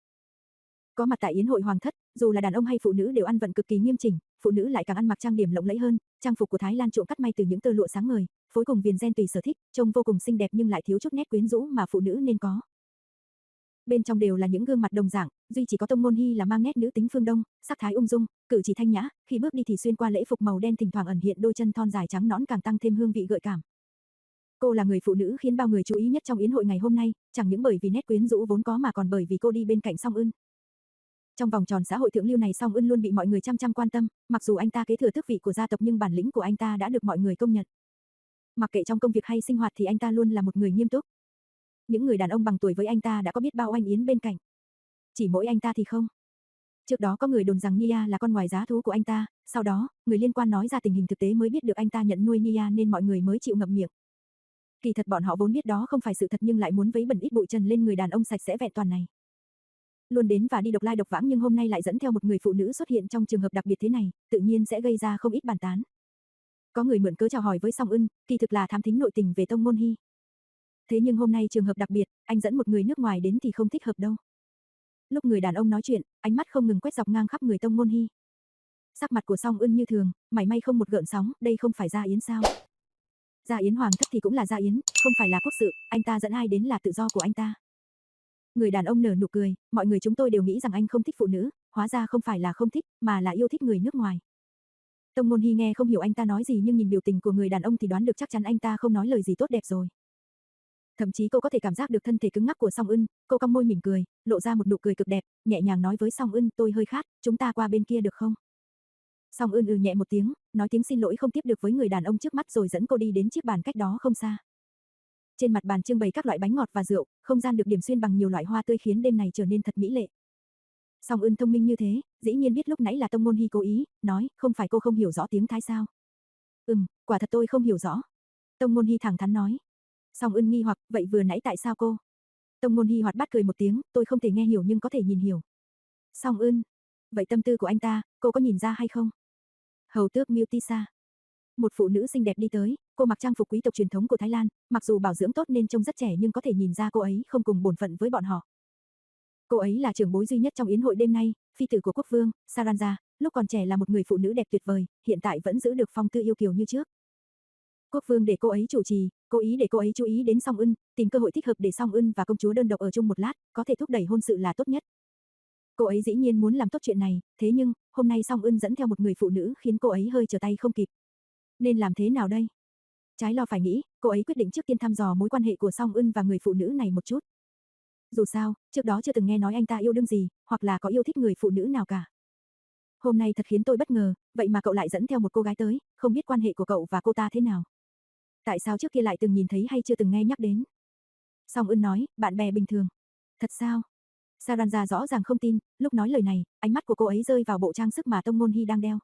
Có mặt tại yến hội hoàng thất, dù là đàn ông hay phụ nữ đều ăn vận cực kỳ nghiêm chỉnh, phụ nữ lại càng ăn mặc trang điểm lộng lẫy hơn, trang phục của Thái Lan trộm cắt may từ những tơ lụa sáng ngời, phối cùng viền ren tùy sở thích, trông vô cùng xinh đẹp nhưng lại thiếu chút nét quyến rũ mà phụ nữ nên có. Bên trong đều là những gương mặt đồng dạng, duy chỉ có Tông Môn Hy là mang nét nữ tính phương Đông, sắc thái ung dung, cử chỉ thanh nhã, khi bước đi thì xuyên qua lễ phục màu đen thỉnh thoảng ẩn hiện đôi chân thon dài trắng nõn càng tăng thêm hương vị gợi cảm. Cô là người phụ nữ khiến bao người chú ý nhất trong yến hội ngày hôm nay, chẳng những bởi vì nét quyến rũ vốn có mà còn bởi vì cô đi bên cạnh Song Eun. Trong vòng tròn xã hội thượng lưu này Song Eun luôn bị mọi người chăm chăm quan tâm, mặc dù anh ta kế thừa tước vị của gia tộc nhưng bản lĩnh của anh ta đã được mọi người công nhận. Mặc kệ trong công việc hay sinh hoạt thì anh ta luôn là một người nghiêm túc. Những người đàn ông bằng tuổi với anh ta đã có biết bao oanh yến bên cạnh. Chỉ mỗi anh ta thì không. Trước đó có người đồn rằng Nia là con ngoài giá thú của anh ta, sau đó, người liên quan nói ra tình hình thực tế mới biết được anh ta nhận nuôi Nia nên mọi người mới chịu ngậm miệng. Kỳ thật bọn họ vốn biết đó không phải sự thật nhưng lại muốn vấy bẩn ít bụi trần lên người đàn ông sạch sẽ vẹn toàn này. Luôn đến và đi độc lai độc vãng nhưng hôm nay lại dẫn theo một người phụ nữ xuất hiện trong trường hợp đặc biệt thế này, tự nhiên sẽ gây ra không ít bàn tán. Có người mượn cớ chào hỏi với Song Eun, kỳ thực là thám thính nội tình về Tông Môn Hy. Thế nhưng hôm nay trường hợp đặc biệt, anh dẫn một người nước ngoài đến thì không thích hợp đâu. Lúc người đàn ông nói chuyện, ánh mắt không ngừng quét dọc ngang khắp người Tông Ngôn Hi. Sắc mặt của Song Ưn như thường, mảy may không một gợn sóng, đây không phải Gia Yến sao? Gia Yến hoàng thất thì cũng là Gia Yến, không phải là quốc sự, anh ta dẫn ai đến là tự do của anh ta. Người đàn ông nở nụ cười, mọi người chúng tôi đều nghĩ rằng anh không thích phụ nữ, hóa ra không phải là không thích, mà là yêu thích người nước ngoài. Tông Ngôn Hi nghe không hiểu anh ta nói gì nhưng nhìn biểu tình của người đàn ông thì đoán được chắc chắn anh ta không nói lời gì tốt đẹp rồi. Thậm chí cô có thể cảm giác được thân thể cứng ngắc của Song Ưn, cô cong môi mỉm cười, lộ ra một nụ cười cực đẹp, nhẹ nhàng nói với Song Ưn, tôi hơi khát, chúng ta qua bên kia được không? Song Ưn ừ nhẹ một tiếng, nói tiếng xin lỗi không tiếp được với người đàn ông trước mắt rồi dẫn cô đi đến chiếc bàn cách đó không xa. Trên mặt bàn trưng bày các loại bánh ngọt và rượu, không gian được điểm xuyên bằng nhiều loại hoa tươi khiến đêm này trở nên thật mỹ lệ. Song Ưn thông minh như thế, dĩ nhiên biết lúc nãy là Tông Ngôn Hi cố ý, nói, không phải cô không hiểu rõ tiếng Thái sao? Ừm, quả thật tôi không hiểu rõ. Tông Ngôn Hi thẳng thắn nói. Song Ưn nghi hoặc, vậy vừa nãy tại sao cô? Tông Ngôn Hi hoạt bát cười một tiếng, tôi không thể nghe hiểu nhưng có thể nhìn hiểu. Song Ưn, vậy tâm tư của anh ta, cô có nhìn ra hay không? Hầu tước Mutisa. Một phụ nữ xinh đẹp đi tới, cô mặc trang phục quý tộc truyền thống của Thái Lan, mặc dù bảo dưỡng tốt nên trông rất trẻ nhưng có thể nhìn ra cô ấy không cùng bổn phận với bọn họ. Cô ấy là trưởng bối duy nhất trong yến hội đêm nay, phi tử của quốc vương, Saranja, lúc còn trẻ là một người phụ nữ đẹp tuyệt vời, hiện tại vẫn giữ được phong tư yêu kiều như trước. Quốc vương để cô ấy chủ trì, cố ý để cô ấy chú ý đến Song Ưn, tìm cơ hội thích hợp để Song Ưn và công chúa đơn độc ở chung một lát, có thể thúc đẩy hôn sự là tốt nhất. Cô ấy dĩ nhiên muốn làm tốt chuyện này, thế nhưng, hôm nay Song Ưn dẫn theo một người phụ nữ khiến cô ấy hơi trở tay không kịp. Nên làm thế nào đây? Trái lo phải nghĩ, cô ấy quyết định trước tiên thăm dò mối quan hệ của Song Ưn và người phụ nữ này một chút. Dù sao, trước đó chưa từng nghe nói anh ta yêu đương gì, hoặc là có yêu thích người phụ nữ nào cả. Hôm nay thật khiến tôi bất ngờ, vậy mà cậu lại dẫn theo một cô gái tới, không biết quan hệ của cậu và cô ta thế nào. Tại sao trước kia lại từng nhìn thấy hay chưa từng nghe nhắc đến? Song Ưn nói, bạn bè bình thường. Thật sao? Saranja rõ ràng không tin, lúc nói lời này, ánh mắt của cô ấy rơi vào bộ trang sức mà Tông Ngôn Hi đang đeo.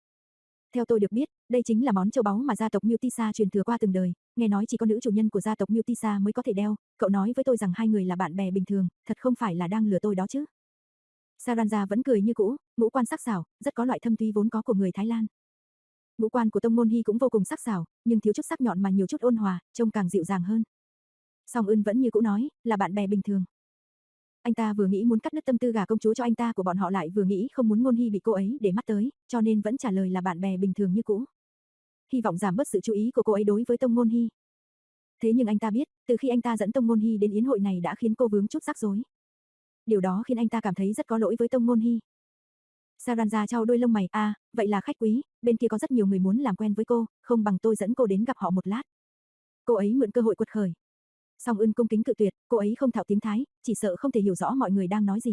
Theo tôi được biết, đây chính là món châu báu mà gia tộc Mutisa truyền thừa qua từng đời, nghe nói chỉ có nữ chủ nhân của gia tộc Mutisa mới có thể đeo, cậu nói với tôi rằng hai người là bạn bè bình thường, thật không phải là đang lừa tôi đó chứ. Saranja vẫn cười như cũ, ngũ quan sắc sảo, rất có loại thâm thúy vốn có của người Thái Lan. Ngũ quan của Tông Ngôn Hi cũng vô cùng sắc sảo, nhưng thiếu chút sắc nhọn mà nhiều chút ôn hòa, trông càng dịu dàng hơn. Song Ưn vẫn như cũ nói, là bạn bè bình thường. Anh ta vừa nghĩ muốn cắt đứt tâm tư gả công chúa cho anh ta của bọn họ lại vừa nghĩ không muốn Ngôn Hi bị cô ấy để mắt tới, cho nên vẫn trả lời là bạn bè bình thường như cũ. Hy vọng giảm bớt sự chú ý của cô ấy đối với Tông Ngôn Hi. Thế nhưng anh ta biết, từ khi anh ta dẫn Tông Ngôn Hi đến yến hội này đã khiến cô vướng chút rắc rối. Điều đó khiến anh ta cảm thấy rất có lỗi với Tông Ngôn Hi. Saranja trao đôi lông mày, à, vậy là khách quý, bên kia có rất nhiều người muốn làm quen với cô, không bằng tôi dẫn cô đến gặp họ một lát. Cô ấy mượn cơ hội quật khởi. Song Ưn cung kính cự tuyệt, cô ấy không thạo tiếng Thái, chỉ sợ không thể hiểu rõ mọi người đang nói gì.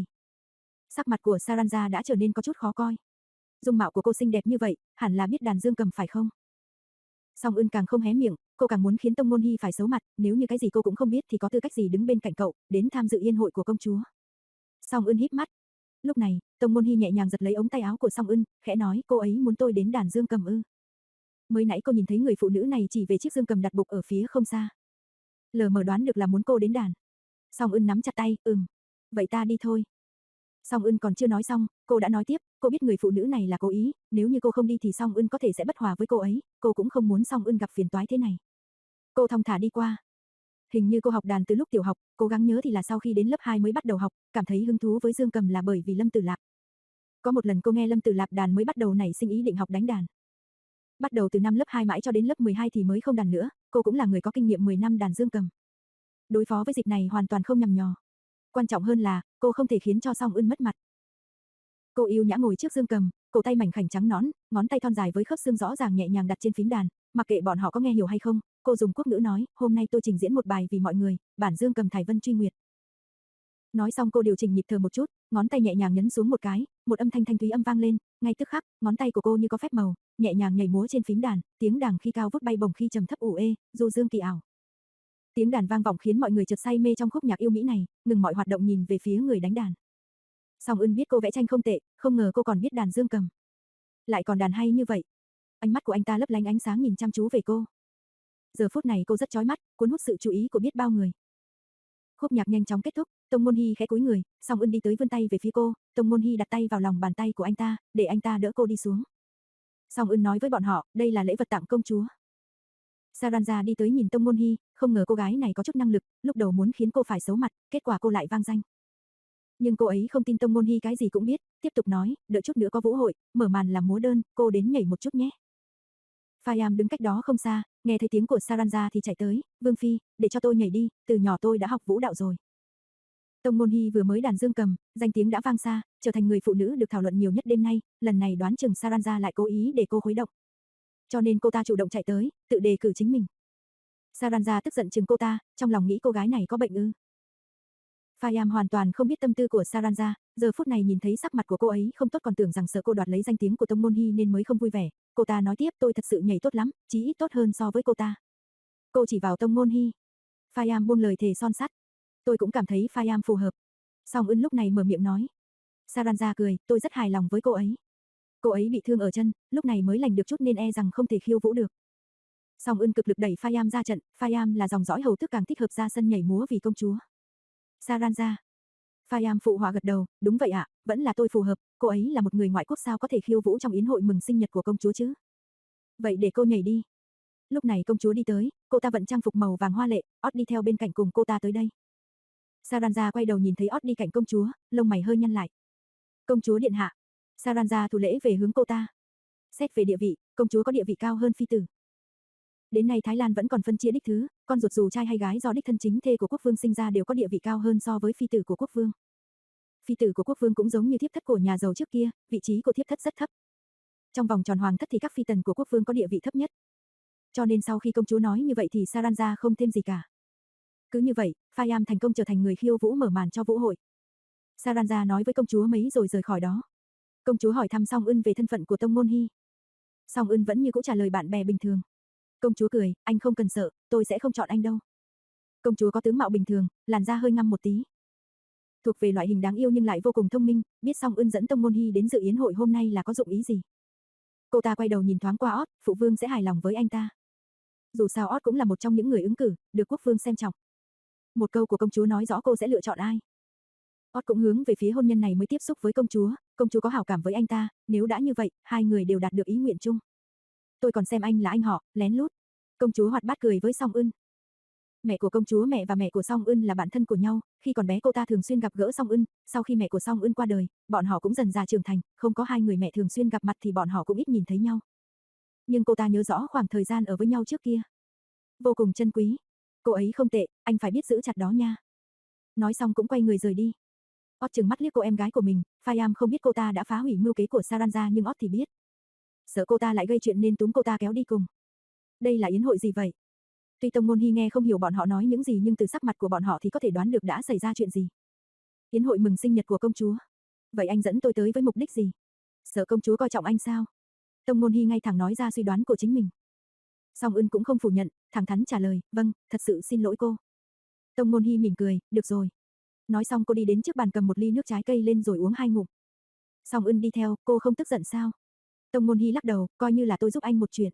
Sắc mặt của Saranja đã trở nên có chút khó coi. Dung mạo của cô xinh đẹp như vậy, hẳn là biết đàn dương cầm phải không? Song Ưn càng không hé miệng, cô càng muốn khiến Tông Ngôn Hi phải xấu mặt, nếu như cái gì cô cũng không biết thì có tư cách gì đứng bên cạnh cậu, đến tham dự yến hội của công chúa. Song Ưn híp mắt. Lúc này, Tông Ngôn Hi nhẹ nhàng giật lấy ống tay áo của Song Ưn, khẽ nói, cô ấy muốn tôi đến đàn dương cầm ư? Mới nãy cô nhìn thấy người phụ nữ này chỉ về chiếc dương cầm đặt bục ở phía không xa. Lờ mờ đoán được là muốn cô đến đàn. Song Ưn nắm chặt tay, ừm, vậy ta đi thôi. Song Ưn còn chưa nói xong, cô đã nói tiếp, cô biết người phụ nữ này là cố ý, nếu như cô không đi thì Song Ưn có thể sẽ bất hòa với cô ấy, cô cũng không muốn Song Ưn gặp phiền toái thế này. Cô thong thả đi qua. Hình như cô học đàn từ lúc tiểu học, cố gắng nhớ thì là sau khi đến lớp hai mới bắt đầu học, cảm thấy hứng thú với dương cầm là bởi vì Lâm Tử Lạp. Có một lần cô nghe Lâm Tử Lạp đàn mới bắt đầu nảy sinh ý định học đánh đàn. Bắt đầu từ năm lớp hai mãi cho đến lớp mười hai thì mới không đàn nữa, cô cũng là người có kinh nghiệm mười năm đàn dương cầm. Đối phó với dịp này hoàn toàn không nhằm nhò. Quan trọng hơn là, cô không thể khiến cho Song Ưn mất mặt. Cô yêu nhã ngồi trước dương cầm, cổ tay mảnh khảnh trắng nõn, ngón tay thon dài với khớp xương rõ ràng nhẹ nhàng đặt trên phím đàn, mặc kệ bọn họ có nghe hiểu hay không, cô dùng quốc ngữ nói, hôm nay tôi trình diễn một bài vì mọi người, bản dương cầm Thải Vân Truy Nguyệt. Nói xong cô điều chỉnh nhịp thở một chút, ngón tay nhẹ nhàng nhấn xuống một cái, một âm thanh thanh thúy âm vang lên, ngay tức khắc, ngón tay của cô như có phép màu, nhẹ nhàng nhảy múa trên phím đàn, tiếng đàn khi cao vút bay bổng khi trầm thấp ủ ê, du dương kỳ ảo. Tiếng đàn vang vọng khiến mọi người chợt say mê trong khúc nhạc yêu mỹ này, ngừng mọi hoạt động nhìn về phía người đánh đàn. Song Ưn biết cô vẽ tranh không tệ, không ngờ cô còn biết đàn dương cầm. Lại còn đàn hay như vậy. Ánh mắt của anh ta lấp lánh ánh sáng nhìn chăm chú về cô. Giờ phút này cô rất chói mắt, cuốn hút sự chú ý của biết bao người. Khúc nhạc nhanh chóng kết thúc, Tông Ngôn Hi khẽ cúi người, Song Ưn đi tới vươn tay về phía cô, Tông Ngôn Hi đặt tay vào lòng bàn tay của anh ta, để anh ta đỡ cô đi xuống. Song Ưn nói với bọn họ, đây là lễ vật tặng công chúa. Saranja đi tới nhìn Tông Ngôn Hi, không ngờ cô gái này có chút năng lực, lúc đầu muốn khiến cô phải xấu mặt, kết quả cô lại vang danh. Nhưng cô ấy không tin Tông Môn Hy cái gì cũng biết, tiếp tục nói, đợi chút nữa có vũ hội, mở màn làm múa đơn, cô đến nhảy một chút nhé. Payam đứng cách đó không xa, nghe thấy tiếng của Saranja thì chạy tới, Vương Phi, để cho tôi nhảy đi, từ nhỏ tôi đã học vũ đạo rồi. Tông Môn Hy vừa mới đàn dương cầm, danh tiếng đã vang xa, trở thành người phụ nữ được thảo luận nhiều nhất đêm nay, lần này đoán chừng Saranja lại cố ý để cô khuấy động. Cho nên cô ta chủ động chạy tới, tự đề cử chính mình. Saranja tức giận chừng cô ta, trong lòng nghĩ cô gái này có bệnh ư. Payam hoàn toàn không biết tâm tư của Saranja, giờ phút này nhìn thấy sắc mặt của cô ấy không tốt còn tưởng rằng sợ cô đoạt lấy danh tiếng của Tông Môn Hy nên mới không vui vẻ. Cô ta nói tiếp tôi thật sự nhảy tốt lắm, chí ít tốt hơn so với cô ta. Cô chỉ vào Tông Môn Hy. Payam buông lời thề son sắt. Tôi cũng cảm thấy Payam phù hợp. Song Ưn lúc này mở miệng nói. Saranja cười, tôi rất hài lòng với cô ấy. Cô ấy bị thương ở chân, lúc này mới lành được chút nên e rằng không thể khiêu vũ được. Song Ưn cực lực đẩy Payam ra trận, Payam là dòng dõi hầu tước càng thích hợp ra sân nhảy múa vì công chúa. Saranja. Payam phụ họa gật đầu, đúng vậy ạ, vẫn là tôi phù hợp, cô ấy là một người ngoại quốc sao có thể khiêu vũ trong yến hội mừng sinh nhật của công chúa chứ. Vậy để cô nhảy đi. Lúc này công chúa đi tới, cô ta vận trang phục màu vàng hoa lệ, Ót đi theo bên cạnh cùng cô ta tới đây. Saranja quay đầu nhìn thấy Ót đi cạnh công chúa, lông mày hơi nhăn lại. Công chúa điện hạ. Saranja thủ lễ về hướng cô ta. Xét về địa vị, công chúa có địa vị cao hơn phi tử. Đến nay Thái Lan vẫn còn phân chia đích thứ, con ruột dù trai hay gái do đích thân chính thê của quốc vương sinh ra đều có địa vị cao hơn so với phi tử của quốc vương. Phi tử của quốc vương cũng giống như thiếp thất của nhà giàu trước kia, vị trí của thiếp thất rất thấp. Trong vòng tròn hoàng thất thì các phi tần của quốc vương có địa vị thấp nhất. Cho nên sau khi công chúa nói như vậy thì Saranja không thêm gì cả. Cứ như vậy, Payam thành công trở thành người khiêu vũ mở màn cho vũ hội. Saranja nói với công chúa mấy rồi rời khỏi đó. Công chúa hỏi thăm Song Ưn về thân phận của Tông Môn Hy. Song Ưn vẫn như cũ trả lời bạn bè bình thường. Công chúa cười, anh không cần sợ, tôi sẽ không chọn anh đâu. Công chúa có tướng mạo bình thường, làn da hơi ngăm một tí. Thuộc về loại hình đáng yêu nhưng lại vô cùng thông minh, biết Song Ưn dẫn Tông Môn Hy đến dự yến hội hôm nay là có dụng ý gì. Cô ta quay đầu nhìn thoáng qua Ót, phụ vương sẽ hài lòng với anh ta. Dù sao Ót cũng là một trong những người ứng cử, được quốc vương xem trọng. Một câu của công chúa nói rõ cô sẽ lựa chọn ai. Ót cũng hướng về phía hôn nhân này mới tiếp xúc với công chúa, công chúa có hảo cảm với anh ta, nếu đã như vậy, hai người đều đạt được ý nguyện chung. Tôi còn xem anh là anh họ, lén lút. Công chúa hoạt bát cười với Song Ưn. Mẹ của công chúa mẹ và mẹ của Song Ưn là bạn thân của nhau, khi còn bé cô ta thường xuyên gặp gỡ Song Ưn, sau khi mẹ của Song Ưn qua đời, bọn họ cũng dần già trưởng thành, không có hai người mẹ thường xuyên gặp mặt thì bọn họ cũng ít nhìn thấy nhau. Nhưng cô ta nhớ rõ khoảng thời gian ở với nhau trước kia. Vô cùng trân quý. Cô ấy không tệ, anh phải biết giữ chặt đó nha. Nói xong cũng quay người rời đi. Ót trừng mắt liếc cô em gái của mình, Payam không biết cô ta đã phá hủy mưu kế của Saranja nhưng Ót thì biết. Sợ cô ta lại gây chuyện nên túm cô ta kéo đi cùng. Đây là yến hội gì vậy? Tuy Tông Môn Hy nghe không hiểu bọn họ nói những gì nhưng từ sắc mặt của bọn họ thì có thể đoán được đã xảy ra chuyện gì. Yến hội mừng sinh nhật của công chúa. Vậy anh dẫn tôi tới với mục đích gì? Sợ công chúa coi trọng anh sao? Tông Môn Hy ngay thẳng nói ra suy đoán của chính mình. Song Ưn cũng không phủ nhận, thẳng thắn trả lời, vâng, thật sự xin lỗi cô. Tông Môn Hy mỉm cười, được rồi. Nói xong cô đi đến trước bàn cầm một ly nước trái cây lên rồi uống hai ngụm. Song Ưn đi theo, cô không tức giận sao? Tông Môn Hy lắc đầu, coi như là tôi giúp anh một chuyện.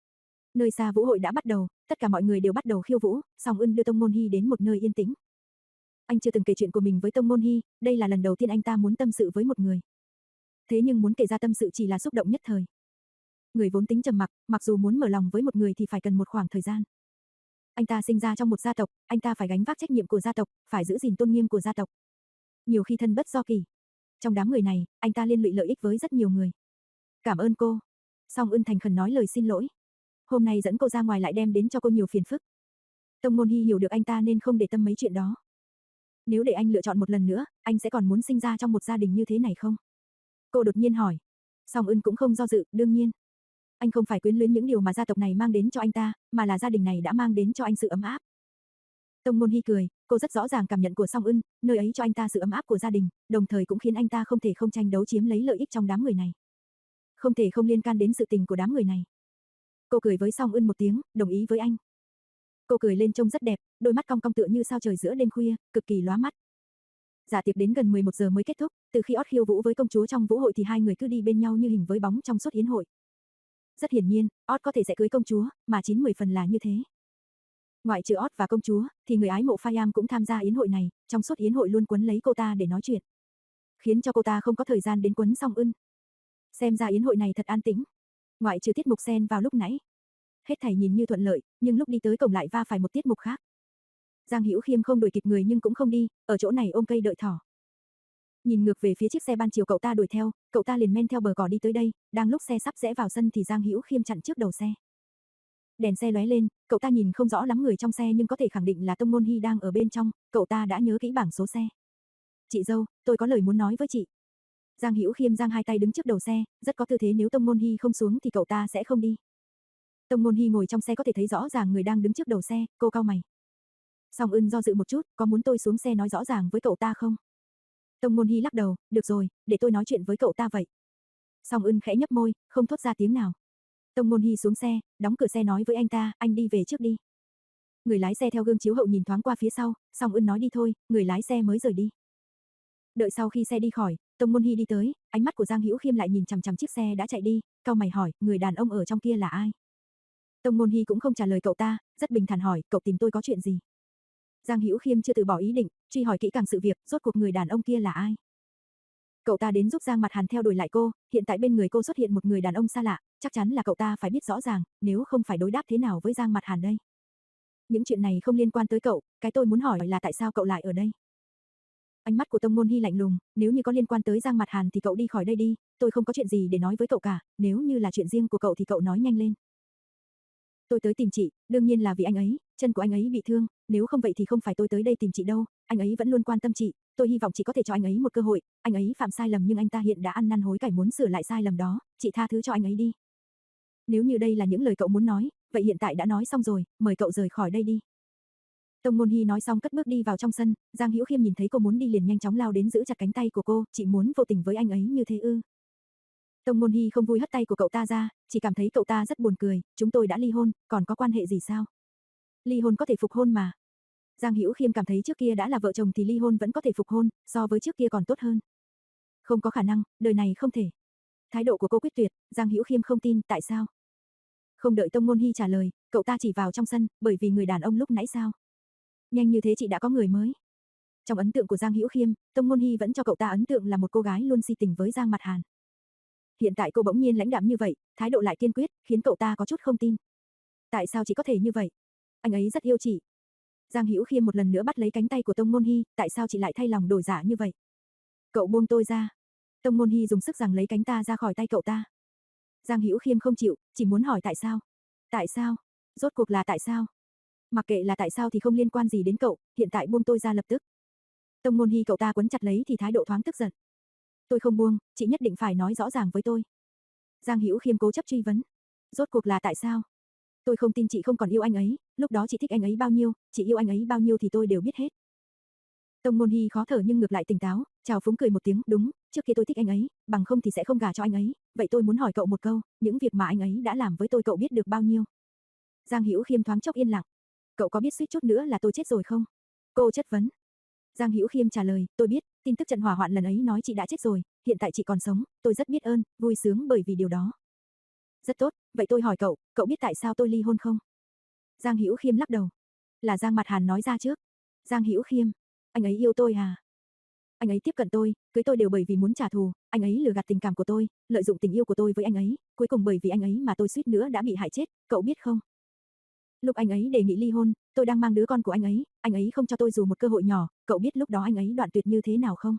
Nơi xa vũ hội đã bắt đầu, tất cả mọi người đều bắt đầu khiêu vũ, Song Ưn đưa Tông Môn Hy đến một nơi yên tĩnh. Anh chưa từng kể chuyện của mình với Tông Môn Hy, đây là lần đầu tiên anh ta muốn tâm sự với một người. Thế nhưng muốn kể ra tâm sự chỉ là xúc động nhất thời. Người vốn tính trầm mặc, mặc dù muốn mở lòng với một người thì phải cần một khoảng thời gian. Anh ta sinh ra trong một gia tộc, anh ta phải gánh vác trách nhiệm của gia tộc, phải giữ gìn tôn nghiêm của gia tộc. Nhiều khi thân bất do kỷ. Trong đám người này, anh ta liên lụy lợi ích với rất nhiều người. Cảm ơn cô. Song Ưn thành khẩn nói lời xin lỗi. Hôm nay dẫn cô ra ngoài lại đem đến cho cô nhiều phiền phức. Tông Môn Hy hiểu được anh ta nên không để tâm mấy chuyện đó. Nếu để anh lựa chọn một lần nữa, anh sẽ còn muốn sinh ra trong một gia đình như thế này không? Cô đột nhiên hỏi. Song Ưn cũng không do dự, đương nhiên. Anh không phải quyến luyến những điều mà gia tộc này mang đến cho anh ta, mà là gia đình này đã mang đến cho anh sự ấm áp. Tông Môn Hy cười, cô rất rõ ràng cảm nhận của Song Ưn, nơi ấy cho anh ta sự ấm áp của gia đình, đồng thời cũng khiến anh ta không thể không tranh đấu chiếm lấy lợi ích trong đám người này. Không thể không liên can đến sự tình của đám người này. Cô cười với Song Ưn một tiếng, đồng ý với anh. Cô cười lên trông rất đẹp, đôi mắt cong cong tựa như sao trời giữa đêm khuya, cực kỳ lóa mắt. Dạ tiệc đến gần mười một giờ mới kết thúc, từ khi Ót khiêu vũ với công chúa trong vũ hội thì hai người cứ đi bên nhau như hình với bóng trong suốt yến hội. Rất hiển nhiên, Ót có thể sẽ cưới công chúa, mà chín mười phần là như thế. Ngoại trừ Ót và công chúa, thì người ái mộ Payam cũng tham gia yến hội này, trong suốt yến hội luôn quấn lấy cô ta để nói chuyện. Khiến cho cô ta không có thời gian đến quấn Song Ưn. Xem ra yến hội này thật an tĩnh. Ngoại trừ tiết mục sen vào lúc nãy. Hết thảy nhìn như thuận lợi, nhưng lúc đi tới cổng lại va phải một tiết mục khác. Giang Hữu Khiêm không đuổi kịp người nhưng cũng không đi, ở chỗ này ôm cây đợi thỏ. Nhìn ngược về phía chiếc xe ban chiều cậu ta đuổi theo, cậu ta liền men theo bờ cỏ đi tới đây, đang lúc xe sắp rẽ vào sân thì Giang Hữu Khiêm chặn trước đầu xe. Đèn xe lóe lên, cậu ta nhìn không rõ lắm người trong xe nhưng có thể khẳng định là Tông Môn Hy đang ở bên trong, cậu ta đã nhớ kỹ bảng số xe. "Chị dâu, tôi có lời muốn nói với chị." Giang Hữu Khiêm giang hai tay đứng trước đầu xe, rất có tư thế nếu Tông Môn Hy không xuống thì cậu ta sẽ không đi. Tông Môn Hy ngồi trong xe có thể thấy rõ ràng người đang đứng trước đầu xe, cô cau mày. Song Ưn do dự một chút, "Có muốn tôi xuống xe nói rõ ràng với cậu ta không?" Tông Môn Hy lắc đầu, "Được rồi, để tôi nói chuyện với cậu ta vậy." Song Ưn khẽ nhấp môi, không thốt ra tiếng nào. Tông Môn Hy xuống xe, đóng cửa xe nói với anh ta, "Anh đi về trước đi." Người lái xe theo gương chiếu hậu nhìn thoáng qua phía sau, Song Ưn nói đi thôi, người lái xe mới rời đi. Đợi sau khi xe đi khỏi, Tông Môn Hy đi tới, ánh mắt của Giang Hữu Khiêm lại nhìn chằm chằm chiếc xe đã chạy đi, cau mày hỏi, người đàn ông ở trong kia là ai? Tông Môn Hy cũng không trả lời cậu ta, rất bình thản hỏi, cậu tìm tôi có chuyện gì? Giang Hữu Khiêm chưa từ bỏ ý định, truy hỏi kỹ càng sự việc, rốt cuộc người đàn ông kia là ai? Cậu ta đến giúp Giang Mặt Hàn theo đuổi lại cô, hiện tại bên người cô xuất hiện một người đàn ông xa lạ, chắc chắn là cậu ta phải biết rõ ràng, nếu không phải đối đáp thế nào với Giang Mặt Hàn đây. Những chuyện này không liên quan tới cậu, cái tôi muốn hỏi là tại sao cậu lại ở đây? Ánh mắt của Tông Môn Hy lạnh lùng, nếu như có liên quan tới Giang Mặt Hàn thì cậu đi khỏi đây đi, tôi không có chuyện gì để nói với cậu cả, nếu như là chuyện riêng của cậu thì cậu nói nhanh lên. Tôi tới tìm chị, đương nhiên là vì anh ấy, chân của anh ấy bị thương, nếu không vậy thì không phải tôi tới đây tìm chị đâu, anh ấy vẫn luôn quan tâm chị, tôi hy vọng chị có thể cho anh ấy một cơ hội, anh ấy phạm sai lầm nhưng anh ta hiện đã ăn năn hối cải muốn sửa lại sai lầm đó, chị tha thứ cho anh ấy đi. Nếu như đây là những lời cậu muốn nói, vậy hiện tại đã nói xong rồi, mời cậu rời khỏi đây đi. Tông Môn Hy nói xong cất bước đi vào trong sân, Giang Hữu Khiêm nhìn thấy cô muốn đi liền nhanh chóng lao đến giữ chặt cánh tay của cô, chị muốn vô tình với anh ấy như thế ư? Tông Môn Hy không vui hất tay của cậu ta ra, chỉ cảm thấy cậu ta rất buồn cười, chúng tôi đã ly hôn, còn có quan hệ gì sao? Ly hôn có thể phục hôn mà. Giang Hữu Khiêm cảm thấy trước kia đã là vợ chồng thì ly hôn vẫn có thể phục hôn, so với trước kia còn tốt hơn. Không có khả năng, đời này không thể. Thái độ của cô quyết tuyệt, Giang Hữu Khiêm không tin, tại sao? Không đợi Tông Môn Hy trả lời, cậu ta chỉ vào trong sân, bởi vì người đàn ông lúc nãy sao? Nhanh như thế chị đã có người mới. Trong ấn tượng của Giang Hữu Khiêm, Tông Môn Hy vẫn cho cậu ta ấn tượng là một cô gái luôn si tình với Giang Mặt Hàn. Hiện tại cô bỗng nhiên lãnh đạm như vậy, thái độ lại kiên quyết, khiến cậu ta có chút không tin. Tại sao chị có thể như vậy? Anh ấy rất yêu chị. Giang Hữu Khiêm một lần nữa bắt lấy cánh tay của Tông Môn Hy, tại sao chị lại thay lòng đổi dạ như vậy? Cậu buông tôi ra. Tông Môn Hy dùng sức giằng lấy cánh ta ra khỏi tay cậu ta. Giang Hữu Khiêm không chịu, chỉ muốn hỏi tại sao? Tại sao? Rốt cuộc là tại sao? Mặc kệ là tại sao thì không liên quan gì đến cậu, hiện tại buông tôi ra lập tức. Tông Môn Hy cậu ta quấn chặt lấy thì thái độ thoáng tức giận. Tôi không buông, chị nhất định phải nói rõ ràng với tôi. Giang Hữu Khiêm cố chấp truy vấn. Rốt cuộc là tại sao? Tôi không tin chị không còn yêu anh ấy, lúc đó chị thích anh ấy bao nhiêu, chị yêu anh ấy bao nhiêu thì tôi đều biết hết. Tông Môn Hy khó thở nhưng ngược lại tỉnh táo, chào phúng cười một tiếng, đúng, trước kia tôi thích anh ấy, bằng không thì sẽ không gả cho anh ấy, vậy tôi muốn hỏi cậu một câu, những việc mà anh ấy đã làm với tôi cậu biết được bao nhiêu? Giang Hữu Khiêm thoáng chốc yên lặng. Cậu có biết suýt chút nữa là tôi chết rồi không? Cô chất vấn. Giang Hữu Khiêm trả lời, tôi biết, tin tức trận hỏa hoạn lần ấy nói chị đã chết rồi, hiện tại chị còn sống, tôi rất biết ơn, vui sướng bởi vì điều đó. Rất tốt, vậy tôi hỏi cậu, cậu biết tại sao tôi ly hôn không? Giang Hữu Khiêm lắc đầu. Là Giang Mặt Hàn nói ra trước. Giang Hữu Khiêm, anh ấy yêu tôi à? Anh ấy tiếp cận tôi, cưới tôi đều bởi vì muốn trả thù, anh ấy lừa gạt tình cảm của tôi, lợi dụng tình yêu của tôi với anh ấy, cuối cùng bởi vì anh ấy mà tôi suýt nữa đã bị hại chết, cậu biết không? Lúc anh ấy đề nghị ly hôn, tôi đang mang đứa con của anh ấy, anh ấy không cho tôi dù một cơ hội nhỏ, cậu biết lúc đó anh ấy đoạn tuyệt như thế nào không?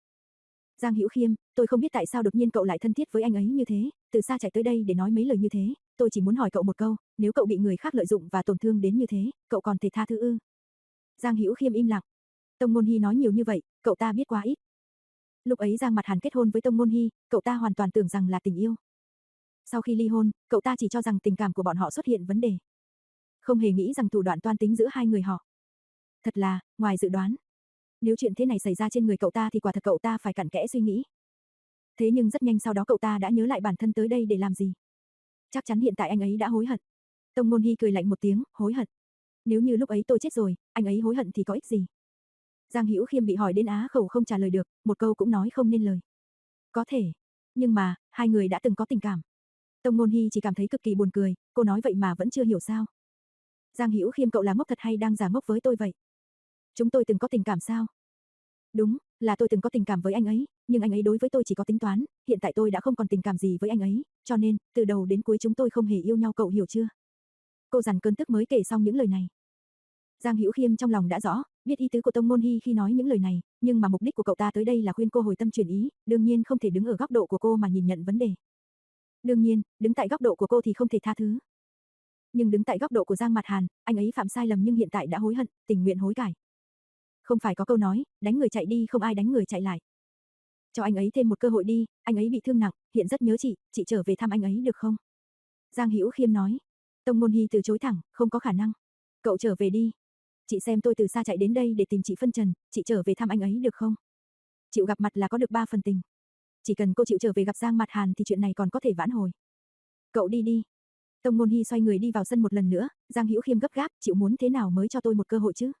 Giang Hữu Khiêm, tôi không biết tại sao đột nhiên cậu lại thân thiết với anh ấy như thế, từ xa chạy tới đây để nói mấy lời như thế, tôi chỉ muốn hỏi cậu một câu, nếu cậu bị người khác lợi dụng và tổn thương đến như thế, cậu còn thể tha thứ ư? Giang Hữu Khiêm im lặng. Tông Môn Hy nói nhiều như vậy, cậu ta biết quá ít. Lúc ấy Giang Mặt Hàn kết hôn với Tông Môn Hy, cậu ta hoàn toàn tưởng rằng là tình yêu. Sau khi ly hôn, cậu ta chỉ cho rằng tình cảm của bọn họ xuất hiện vấn đề. Không hề nghĩ rằng thủ đoạn toan tính giữa hai người họ. Thật là, ngoài dự đoán. Nếu chuyện thế này xảy ra trên người cậu ta thì quả thật cậu ta phải cặn kẽ suy nghĩ. Thế nhưng rất nhanh sau đó cậu ta đã nhớ lại bản thân tới đây để làm gì. Chắc chắn hiện tại anh ấy đã hối hận. Tông Môn Hy cười lạnh một tiếng, hối hận. Nếu như lúc ấy tôi chết rồi, anh ấy hối hận thì có ích gì? Giang Hữu Khiêm bị hỏi đến á khẩu không trả lời được, một câu cũng nói không nên lời. Có thể, nhưng mà, hai người đã từng có tình cảm. Tông Môn Hy chỉ cảm thấy cực kỳ buồn cười, cô nói vậy mà vẫn chưa hiểu sao. Giang Hữu Khiêm cậu là ngốc thật hay đang giả ngốc với tôi vậy? Chúng tôi từng có tình cảm sao? Đúng, là tôi từng có tình cảm với anh ấy, nhưng anh ấy đối với tôi chỉ có tính toán, hiện tại tôi đã không còn tình cảm gì với anh ấy, cho nên, từ đầu đến cuối chúng tôi không hề yêu nhau cậu hiểu chưa? Cô dằn cơn tức mới kể xong những lời này. Giang Hữu Khiêm trong lòng đã rõ, Biết ý tứ của Tông Môn Hy khi nói những lời này, nhưng mà mục đích của cậu ta tới đây là khuyên cô hồi tâm chuyển ý, đương nhiên không thể đứng ở góc độ của cô mà nhìn nhận vấn đề. Đương nhiên, đứng tại góc độ của cô thì không thể tha thứ. Nhưng đứng tại góc độ của Giang Mạt Hàn, anh ấy phạm sai lầm nhưng hiện tại đã hối hận, tình nguyện hối cải. Không phải có câu nói, đánh người chạy đi không ai đánh người chạy lại. Cho anh ấy thêm một cơ hội đi, anh ấy bị thương nặng, hiện rất nhớ chị, chị trở về thăm anh ấy được không? Giang Hữu Khiêm nói. Tông Môn Hy từ chối thẳng, không có khả năng. Cậu trở về đi. Chị xem tôi từ xa chạy đến đây để tìm chị phân trần, chị trở về thăm anh ấy được không? Chịu gặp mặt là có được ba phần tình. Chỉ cần cô chịu trở về gặp Giang Mạt Hàn thì chuyện này còn có thể vãn hồi. Cậu đi đi. Tông Môn Hy xoay người đi vào sân một lần nữa, Giang Hữu Khiêm gấp gáp, chịu muốn thế nào mới cho tôi một cơ hội chứ?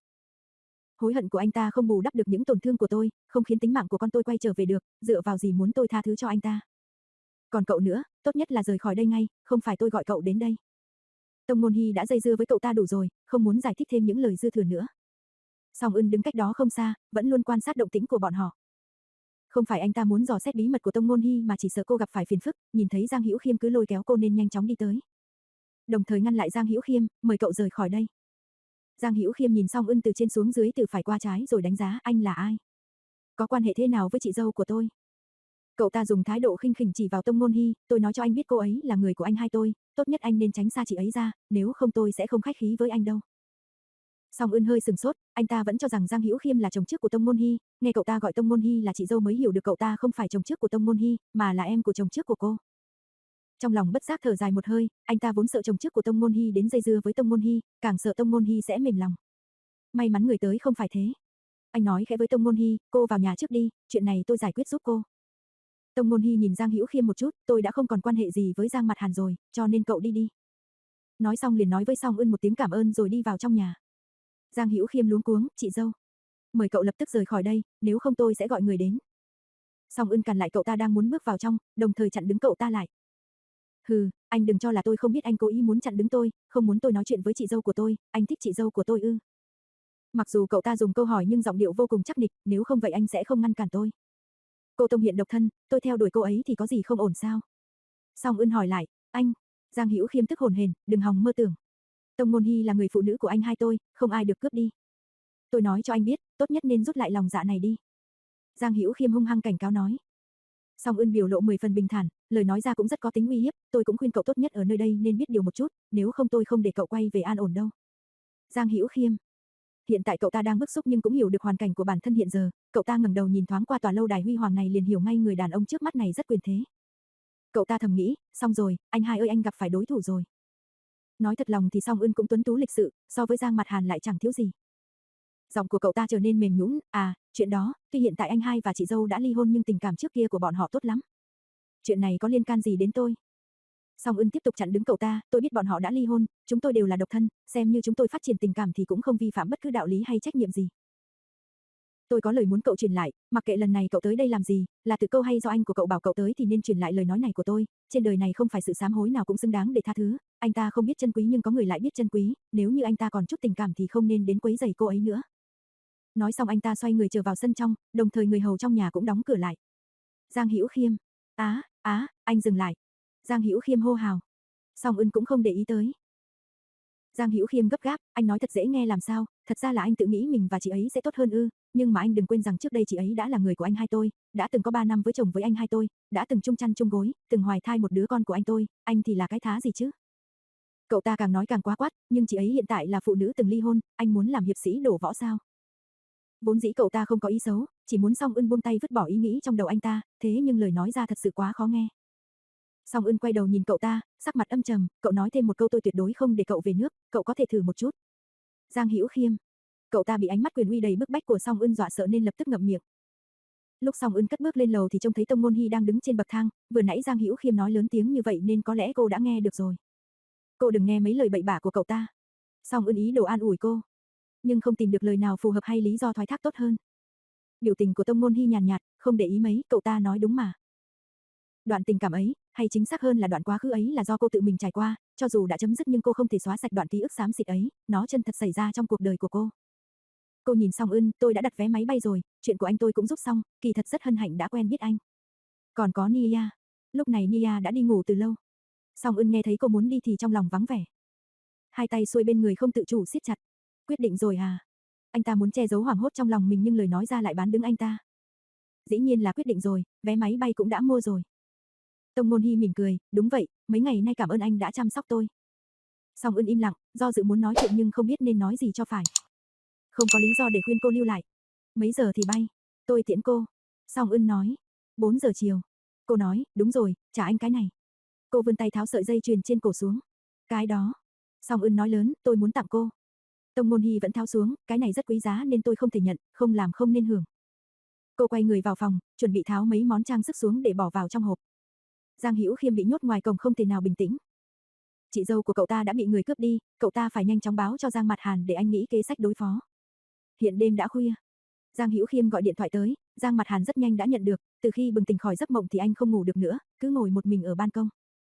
Hối hận của anh ta không bù đắp được những tổn thương của tôi, không khiến tính mạng của con tôi quay trở về được, dựa vào gì muốn tôi tha thứ cho anh ta? Còn cậu nữa, tốt nhất là rời khỏi đây ngay, không phải tôi gọi cậu đến đây. Tông Môn Hy đã dây dưa với cậu ta đủ rồi, không muốn giải thích thêm những lời dư thừa nữa. Song Ưn đứng cách đó không xa, vẫn luôn quan sát động tĩnh của bọn họ. Không phải anh ta muốn dò xét bí mật của Tông Môn Hy mà chỉ sợ cô gặp phải phiền phức, nhìn thấy Giang Hữu Khiêm cứ lôi kéo cô nên nhanh chóng đi tới. Đồng thời ngăn lại Giang Hữu Khiêm, mời cậu rời khỏi đây. Giang Hữu Khiêm nhìn Song Ưn từ trên xuống dưới từ phải qua trái rồi đánh giá anh là ai. Có quan hệ thế nào với chị dâu của tôi? Cậu ta dùng thái độ khinh khỉnh chỉ vào Tông Môn Hy, tôi nói cho anh biết cô ấy là người của anh hai tôi, tốt nhất anh nên tránh xa chị ấy ra, nếu không tôi sẽ không khách khí với anh đâu. Song Ưn hơi sừng sốt, anh ta vẫn cho rằng Giang Hữu Khiêm là chồng trước của Tông Môn Hy, nghe cậu ta gọi Tông Môn Hy là chị dâu mới hiểu được cậu ta không phải chồng trước của Tông Môn Hy, mà là em của chồng trước của cô. Trong lòng bất giác thở dài một hơi, anh ta vốn sợ chồng trước của Tông Môn Hy đến dây dưa với Tông Môn Hy, càng sợ Tông Môn Hy sẽ mềm lòng. May mắn người tới không phải thế. Anh nói khẽ với Tông Môn Hy, cô vào nhà trước đi, chuyện này tôi giải quyết giúp cô. Tông Môn Hy nhìn Giang Hữu Khiêm một chút, tôi đã không còn quan hệ gì với Giang Mạt Hàn rồi, cho nên cậu đi đi. Nói xong liền nói với Song Ưn một tiếng cảm ơn rồi đi vào trong nhà. Giang Hữu Khiêm luống cuống, chị dâu, mời cậu lập tức rời khỏi đây, nếu không tôi sẽ gọi người đến. Song Ưn cản lại cậu ta đang muốn bước vào trong, đồng thời chặn đứng cậu ta lại. Hừ, anh đừng cho là tôi không biết anh cố ý muốn chặn đứng tôi, không muốn tôi nói chuyện với chị dâu của tôi, anh thích chị dâu của tôi ư? Mặc dù cậu ta dùng câu hỏi nhưng giọng điệu vô cùng chắc nịch, nếu không vậy anh sẽ không ngăn cản tôi. Cô Tông hiện độc thân, tôi theo đuổi cô ấy thì có gì không ổn sao? Song Ưn hỏi lại, anh, Giang Hữu Khiêm tức hồn hển, đừng hòng mơ tưởng. Tông Môn Hy là người phụ nữ của anh hai tôi, không ai được cướp đi. Tôi nói cho anh biết, tốt nhất nên rút lại lòng dạ này đi. Giang Hữu Khiêm hung hăng cảnh cáo nói. Song Ưn biểu lộ mười phần bình thản, lời nói ra cũng rất có tính uy hiếp, tôi cũng khuyên cậu tốt nhất ở nơi đây nên biết điều một chút, nếu không tôi không để cậu quay về an ổn đâu. Giang Hữu Khiêm. Hiện tại cậu ta đang bức xúc nhưng cũng hiểu được hoàn cảnh của bản thân hiện giờ, cậu ta ngẩng đầu nhìn thoáng qua tòa lâu đài huy hoàng này liền hiểu ngay người đàn ông trước mắt này rất quyền thế. Cậu ta thầm nghĩ, xong rồi, anh hai ơi anh gặp phải đối thủ rồi. Nói thật lòng thì Song Ưn cũng tuấn tú lịch sự, so với Giang Mạt Hàn lại chẳng thiếu gì. Giọng của cậu ta trở nên mềm nhũn, à, chuyện đó, tuy hiện tại anh hai và chị dâu đã ly hôn nhưng tình cảm trước kia của bọn họ tốt lắm. Chuyện này có liên can gì đến tôi? Song Ưn tiếp tục chặn đứng cậu ta, tôi biết bọn họ đã ly hôn, chúng tôi đều là độc thân, xem như chúng tôi phát triển tình cảm thì cũng không vi phạm bất cứ đạo lý hay trách nhiệm gì. Tôi có lời muốn cậu truyền lại, mặc kệ lần này cậu tới đây làm gì, là tự câu hay do anh của cậu bảo cậu tới thì nên truyền lại lời nói này của tôi, trên đời này không phải sự sám hối nào cũng xứng đáng để tha thứ, anh ta không biết trân quý nhưng có người lại biết trân quý, nếu như anh ta còn chút tình cảm thì không nên đến quấy rầy cô ấy nữa. Nói xong anh ta xoay người trở vào sân trong, đồng thời người hầu trong nhà cũng đóng cửa lại. Giang Hữu Khiêm, á, á, anh dừng lại. Giang Hữu Khiêm hô hào. Song Ưn cũng không để ý tới. Giang Hữu Khiêm gấp gáp, anh nói thật dễ nghe làm sao, thật ra là anh tự nghĩ mình và chị ấy sẽ tốt hơn ư, nhưng mà anh đừng quên rằng trước đây chị ấy đã là người của anh hai tôi, đã từng có ba năm với chồng với anh hai tôi, đã từng chung chăn chung gối, từng hoài thai một đứa con của anh tôi, anh thì là cái thá gì chứ? Cậu ta càng nói càng quá quát, nhưng chị ấy hiện tại là phụ nữ từng ly hôn, anh muốn làm hiệp sĩ đổ võ sao? Vốn dĩ cậu ta không có ý xấu, chỉ muốn Song Ưn buông tay vứt bỏ ý nghĩ trong đầu anh ta, thế nhưng lời nói ra thật sự quá khó nghe. Song Ưn quay đầu nhìn cậu ta, sắc mặt âm trầm, cậu nói thêm một câu tôi tuyệt đối không để cậu về nước, cậu có thể thử một chút. Giang Hữu Khiêm. Cậu ta bị ánh mắt quyền uy đầy bức bách của Song Ưn dọa sợ nên lập tức ngậm miệng. Lúc Song Ưn cất bước lên lầu thì trông thấy Tông Môn Hy đang đứng trên bậc thang, vừa nãy Giang Hữu Khiêm nói lớn tiếng như vậy nên có lẽ cô đã nghe được rồi. Cô đừng nghe mấy lời bậy bạ của cậu ta. Song Ưn ý đồ an ủi cô, nhưng không tìm được lời nào phù hợp hay lý do thoái thác tốt hơn. Biểu tình của Tông Môn Hy nhàn nhạt, không để ý mấy, cậu ta nói đúng mà. Đoạn tình cảm ấy, hay chính xác hơn là đoạn quá khứ ấy là do cô tự mình trải qua, cho dù đã chấm dứt nhưng cô không thể xóa sạch đoạn ký ức xám xịt ấy, nó chân thật xảy ra trong cuộc đời của cô. Cô nhìn Song Ưn, tôi đã đặt vé máy bay rồi, chuyện của anh tôi cũng giúp xong, kỳ thật rất hân hạnh đã quen biết anh. Còn có Nia. Lúc này Nia đã đi ngủ từ lâu. Song Ưn nghe thấy cô muốn đi thì trong lòng vắng vẻ. Hai tay xuôi bên người không tự chủ siết chặt. Quyết định rồi à? Anh ta muốn che giấu hoảng hốt trong lòng mình nhưng lời nói ra lại bán đứng anh ta. Dĩ nhiên là quyết định rồi, vé máy bay cũng đã mua rồi. Tông Ngôn Hi mỉm cười, đúng vậy, mấy ngày nay cảm ơn anh đã chăm sóc tôi. Song Ưn im lặng, do dự muốn nói chuyện nhưng không biết nên nói gì cho phải. Không có lý do để khuyên cô lưu lại. Mấy giờ thì bay? Tôi tiễn cô. Song Ưn nói. bốn giờ chiều. Cô nói, đúng rồi, trả anh cái này. Cô vươn tay tháo sợi dây chuyền trên cổ xuống. Cái đó. Song Ưn nói lớn, tôi muốn tặng cô. Tông Ngôn Hi vẫn tháo xuống, cái này rất quý giá nên tôi không thể nhận, không làm không nên hưởng. Cô quay người vào phòng, chuẩn bị tháo mấy món trang sức xuống để bỏ vào trong hộp. Giang Hữu Khiêm bị nhốt ngoài cổng không thể nào bình tĩnh. Chị dâu của cậu ta đã bị người cướp đi, cậu ta phải nhanh chóng báo cho Giang Mạt Hàn để anh nghĩ kế sách đối phó. Hiện đêm đã khuya. Giang Hữu Khiêm gọi điện thoại tới, Giang Mạt Hàn rất nhanh đã nhận được, từ khi bừng tỉnh khỏi giấc mộng thì anh không ngủ được nữa, cứ ngồi một mình ở ban công.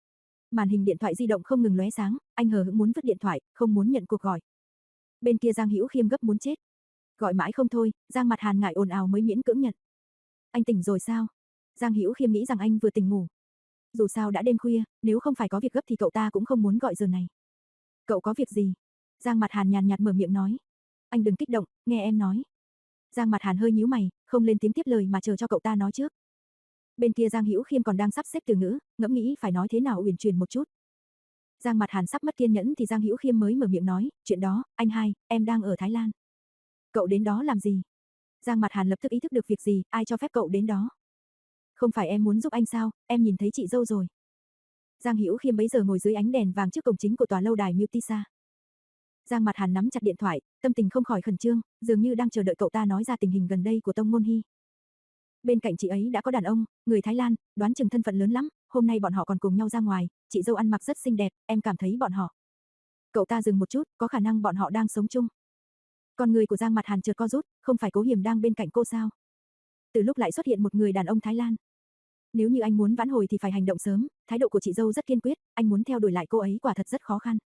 Màn hình điện thoại di động không ngừng lóe sáng, anh hờ hững muốn vứt điện thoại, không muốn nhận cuộc gọi. Bên kia Giang Hữu Khiêm gấp muốn chết. Gọi mãi không thôi, Giang Mạt Hàn ngại ồn ào mới miễn cưỡng nhận. Anh tỉnh rồi sao? Giang Hữu Khiêm nghĩ rằng anh vừa tỉnh ngủ. Dù sao đã đêm khuya, nếu không phải có việc gấp thì cậu ta cũng không muốn gọi giờ này. Cậu có việc gì? Giang Mạt Hàn nhàn nhạt mở miệng nói. Anh đừng kích động, nghe em nói. Giang Mạt Hàn hơi nhíu mày, không lên tiếng tiếp lời mà chờ cho cậu ta nói trước. Bên kia Giang Hữu Khiêm còn đang sắp xếp từ ngữ, ngẫm nghĩ phải nói thế nào uyển chuyển một chút. Giang Mạt Hàn sắp mất kiên nhẫn thì Giang Hữu Khiêm mới mở miệng nói, chuyện đó, anh hai, em đang ở Thái Lan. Cậu đến đó làm gì? Giang Mạt Hàn lập tức ý thức được việc gì, ai cho phép cậu đến đó? Không phải em muốn giúp anh sao, em nhìn thấy chị dâu rồi. Giang Hữu Khiêm bấy giờ ngồi dưới ánh đèn vàng trước cổng chính của tòa lâu đài Mutisa. Giang Mạt Hàn nắm chặt điện thoại, tâm tình không khỏi khẩn trương, dường như đang chờ đợi cậu ta nói ra tình hình gần đây của Tông Ngôn Hi. Bên cạnh chị ấy đã có đàn ông, người Thái Lan, đoán chừng thân phận lớn lắm, hôm nay bọn họ còn cùng nhau ra ngoài, chị dâu ăn mặc rất xinh đẹp, em cảm thấy bọn họ. Cậu ta dừng một chút, có khả năng bọn họ đang sống chung. Con người của Giang Mạt Hàn chợt co rút, không phải Cố Hiểm đang bên cạnh cô sao? Từ lúc lại xuất hiện một người đàn ông Thái Lan. Nếu như anh muốn vãn hồi thì phải hành động sớm, thái độ của chị dâu rất kiên quyết, anh muốn theo đuổi lại cô ấy quả thật rất khó khăn.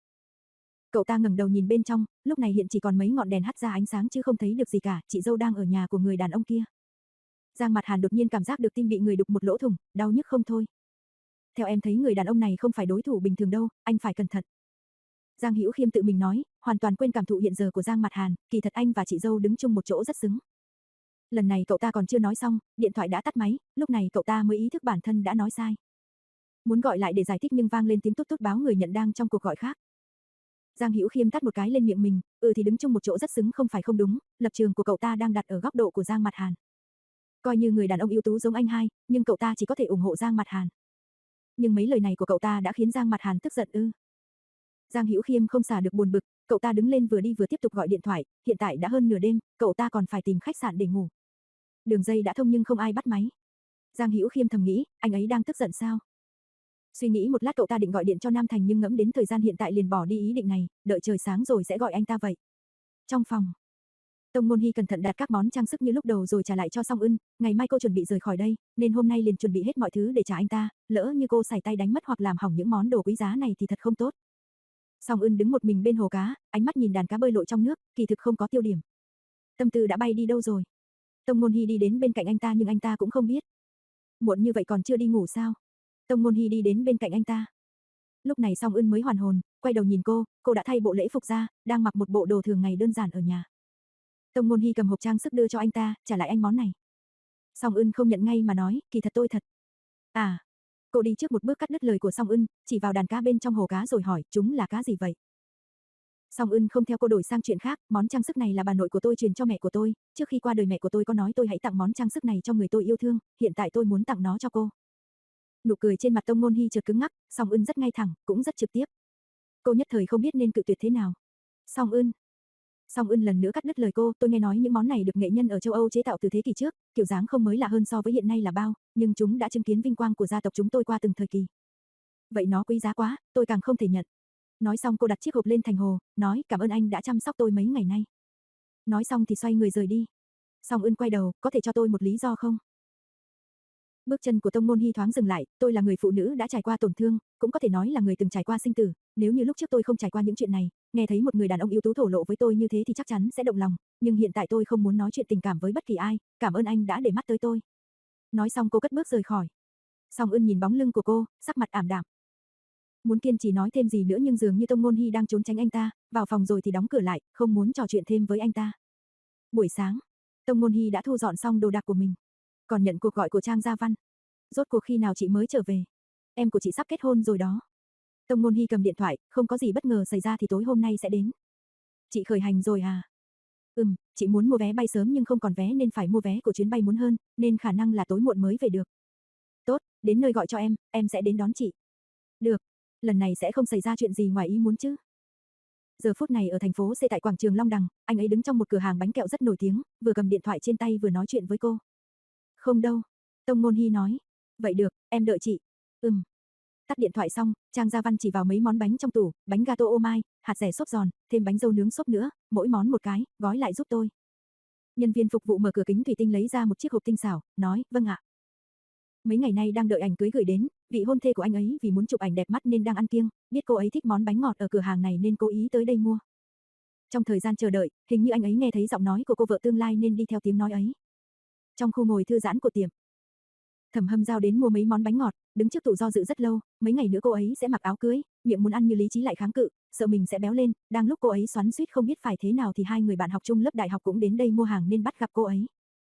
Cậu ta ngẩng đầu nhìn bên trong, lúc này hiện chỉ còn mấy ngọn đèn hắt ra ánh sáng chứ không thấy được gì cả, chị dâu đang ở nhà của người đàn ông kia. Giang Mạt Hàn đột nhiên cảm giác được tim bị người đục một lỗ thủng, đau nhức không thôi. Theo em thấy người đàn ông này không phải đối thủ bình thường đâu, anh phải cẩn thận. Giang Hữu Khiêm tự mình nói, hoàn toàn quên cảm thụ hiện giờ của Giang Mạt Hàn, kỳ thật anh và chị dâu đứng chung một chỗ rất xứng. Lần này cậu ta còn chưa nói xong, điện thoại đã tắt máy, lúc này cậu ta mới ý thức bản thân đã nói sai. Muốn gọi lại để giải thích nhưng vang lên tiếng tút tút báo người nhận đang trong cuộc gọi khác. Giang Hữu Khiêm tắt một cái lên miệng mình, ừ thì đứng chung một chỗ rất xứng không phải không đúng, lập trường của cậu ta đang đặt ở góc độ của Giang Mạt Hàn. Coi như người đàn ông ưu tú giống anh hai, nhưng cậu ta chỉ có thể ủng hộ Giang Mạt Hàn. Nhưng mấy lời này của cậu ta đã khiến Giang Mạt Hàn tức giận ư? Giang Hữu Khiêm không xả được buồn bực, cậu ta đứng lên vừa đi vừa tiếp tục gọi điện thoại, hiện tại đã hơn nửa đêm, cậu ta còn phải tìm khách sạn để ngủ. Đường dây đã thông nhưng không ai bắt máy. Giang Hữu Khiêm thầm nghĩ, anh ấy đang tức giận sao? Suy nghĩ một lát cậu ta định gọi điện cho Nam Thành nhưng ngẫm đến thời gian hiện tại liền bỏ đi ý định này, đợi trời sáng rồi sẽ gọi anh ta vậy. Trong phòng, Tông Ngôn Hi cẩn thận đặt các món trang sức như lúc đầu rồi trả lại cho Song Ưn, ngày mai cô chuẩn bị rời khỏi đây, nên hôm nay liền chuẩn bị hết mọi thứ để trả anh ta, lỡ như cô sải tay đánh mất hoặc làm hỏng những món đồ quý giá này thì thật không tốt. Song Ưn đứng một mình bên hồ cá, ánh mắt nhìn đàn cá bơi lội trong nước, kỳ thực không có tiêu điểm. Tâm tư đã bay đi đâu rồi? Tông Ngôn Hi đi đến bên cạnh anh ta nhưng anh ta cũng không biết. Muộn như vậy còn chưa đi ngủ sao? Tông Ngôn Hi đi đến bên cạnh anh ta. Lúc này Song Ưn mới hoàn hồn, quay đầu nhìn cô, cô đã thay bộ lễ phục ra, đang mặc một bộ đồ thường ngày đơn giản ở nhà. Tông Ngôn Hi cầm hộp trang sức đưa cho anh ta, trả lại anh món này. Song Ưn không nhận ngay mà nói, kỳ thật tôi thật. À, cô đi trước một bước cắt đứt lời của Song Ưn, chỉ vào đàn cá bên trong hồ cá rồi hỏi, chúng là cá gì vậy? Song Ưn không theo cô đổi sang chuyện khác, món trang sức này là bà nội của tôi truyền cho mẹ của tôi, trước khi qua đời mẹ của tôi có nói tôi hãy tặng món trang sức này cho người tôi yêu thương, hiện tại tôi muốn tặng nó cho cô. Nụ cười trên mặt Tông Ngôn Hi chợt cứng ngắc, Song Ưn rất ngay thẳng, cũng rất trực tiếp. Cô nhất thời không biết nên cự tuyệt thế nào. Song Ưn. Song Ưn lần nữa cắt đứt lời cô, tôi nghe nói những món này được nghệ nhân ở châu Âu chế tạo từ thế kỷ trước, kiểu dáng không mới lạ hơn so với hiện nay là bao, nhưng chúng đã chứng kiến vinh quang của gia tộc chúng tôi qua từng thời kỳ. Vậy nó quý giá quá, tôi càng không thể nhận. Nói xong cô đặt chiếc hộp lên thành hồ, nói cảm ơn anh đã chăm sóc tôi mấy ngày nay. Nói xong thì xoay người rời đi. Song Ưn quay đầu, có thể cho tôi một lý do không? Bước chân của Tông Ngôn Hi thoáng dừng lại, tôi là người phụ nữ đã trải qua tổn thương, cũng có thể nói là người từng trải qua sinh tử, nếu như lúc trước tôi không trải qua những chuyện này, nghe thấy một người đàn ông ưu tú thổ lộ với tôi như thế thì chắc chắn sẽ động lòng, nhưng hiện tại tôi không muốn nói chuyện tình cảm với bất kỳ ai, cảm ơn anh đã để mắt tới tôi. Nói xong cô cất bước rời khỏi. Song Ưn nhìn bóng lưng của cô, sắc mặt ảm đạm. Muốn kiên trì nói thêm gì nữa nhưng dường như Tông Ngôn Hi đang trốn tránh anh ta, vào phòng rồi thì đóng cửa lại, không muốn trò chuyện thêm với anh ta. Buổi sáng, Tông Ngôn Hy đã thu dọn xong đồ đạc của mình, còn nhận cuộc gọi của Trang Gia Văn. Rốt cuộc khi nào chị mới trở về? Em của chị sắp kết hôn rồi đó. Tông Ngôn Hy cầm điện thoại, không có gì bất ngờ xảy ra thì tối hôm nay sẽ đến. Chị khởi hành rồi à? Ừm, chị muốn mua vé bay sớm nhưng không còn vé nên phải mua vé của chuyến bay muốn hơn, nên khả năng là tối muộn mới về được. Tốt, đến nơi gọi cho em, em sẽ đến đón chị. Được, lần này sẽ không xảy ra chuyện gì ngoài ý muốn chứ? Giờ phút này ở thành phố C tại quảng trường Long Đằng, anh ấy đứng trong một cửa hàng bánh kẹo rất nổi tiếng, vừa cầm điện thoại trên tay vừa nói chuyện với cô. Không đâu, Tông Ngôn Hy nói. Vậy được, em đợi chị. Ừm. Tắt điện thoại xong, Trang Gia Văn chỉ vào mấy món bánh trong tủ, bánh gato ô mai, hạt dẻ xốp giòn, thêm bánh dâu nướng xốp nữa, mỗi món một cái, gói lại giúp tôi. Nhân viên phục vụ mở cửa kính thủy tinh lấy ra một chiếc hộp tinh xảo, nói, vâng ạ. Mấy ngày nay đang đợi ảnh cưới gửi đến, vị hôn thê của anh ấy vì muốn chụp ảnh đẹp mắt nên đang ăn kiêng, biết cô ấy thích món bánh ngọt ở cửa hàng này nên cố ý tới đây mua. Trong thời gian chờ đợi, hình như anh ấy nghe thấy giọng nói của cô vợ tương lai nên đi theo tiếng nói ấy. Trong khu ngồi thư giãn của tiệm, Thẩm Hâm Giao đến mua mấy món bánh ngọt, đứng trước tủ do dự rất lâu, mấy ngày nữa cô ấy sẽ mặc áo cưới, miệng muốn ăn như lý trí lại kháng cự, sợ mình sẽ béo lên, đang lúc cô ấy xoắn xuýt không biết phải thế nào thì hai người bạn học chung lớp đại học cũng đến đây mua hàng nên bắt gặp cô ấy.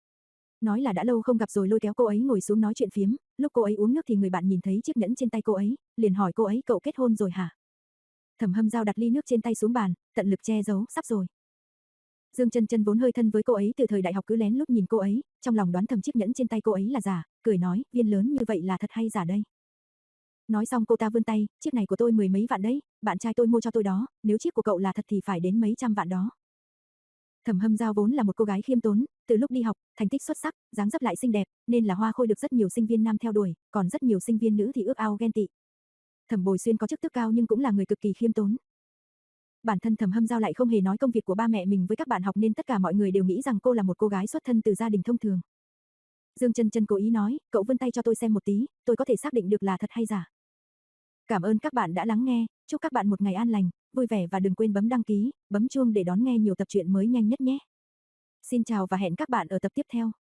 Nói là đã lâu không gặp rồi lôi kéo cô ấy ngồi xuống nói chuyện phiếm, lúc cô ấy uống nước thì người bạn nhìn thấy chiếc nhẫn trên tay cô ấy, liền hỏi cô ấy cậu kết hôn rồi hả? Thẩm Hâm Giao đặt ly nước trên tay xuống bàn, tận lực che giấu, sắp rồi. Dương Chân Chân vốn hơi thân với cô ấy từ thời đại học cứ lén lút nhìn cô ấy, trong lòng đoán thầm chiếc nhẫn trên tay cô ấy là giả, cười nói, viên lớn như vậy là thật hay giả đây? Nói xong cô ta vươn tay, chiếc này của tôi mười mấy vạn đấy, bạn trai tôi mua cho tôi đó, nếu chiếc của cậu là thật thì phải đến mấy trăm vạn đó. Thẩm Hâm Giao vốn là một cô gái khiêm tốn, từ lúc đi học, thành tích xuất sắc, dáng dấp lại xinh đẹp, nên là hoa khôi được rất nhiều sinh viên nam theo đuổi, còn rất nhiều sinh viên nữ thì ước ao ghen tị. Thẩm Bồi Xuyên có chức tước cao nhưng cũng là người cực kỳ khiêm tốn. Bản thân Thẩm Hâm Giao lại không hề nói công việc của ba mẹ mình với các bạn học nên tất cả mọi người đều nghĩ rằng cô là một cô gái xuất thân từ gia đình thông thường. Dương Chân Chân cố ý nói, cậu vươn tay cho tôi xem một tí, tôi có thể xác định được là thật hay giả. Cảm ơn các bạn đã lắng nghe, chúc các bạn một ngày an lành, vui vẻ và đừng quên bấm đăng ký, bấm chuông để đón nghe nhiều tập truyện mới nhanh nhất nhé. Xin chào và hẹn các bạn ở tập tiếp theo.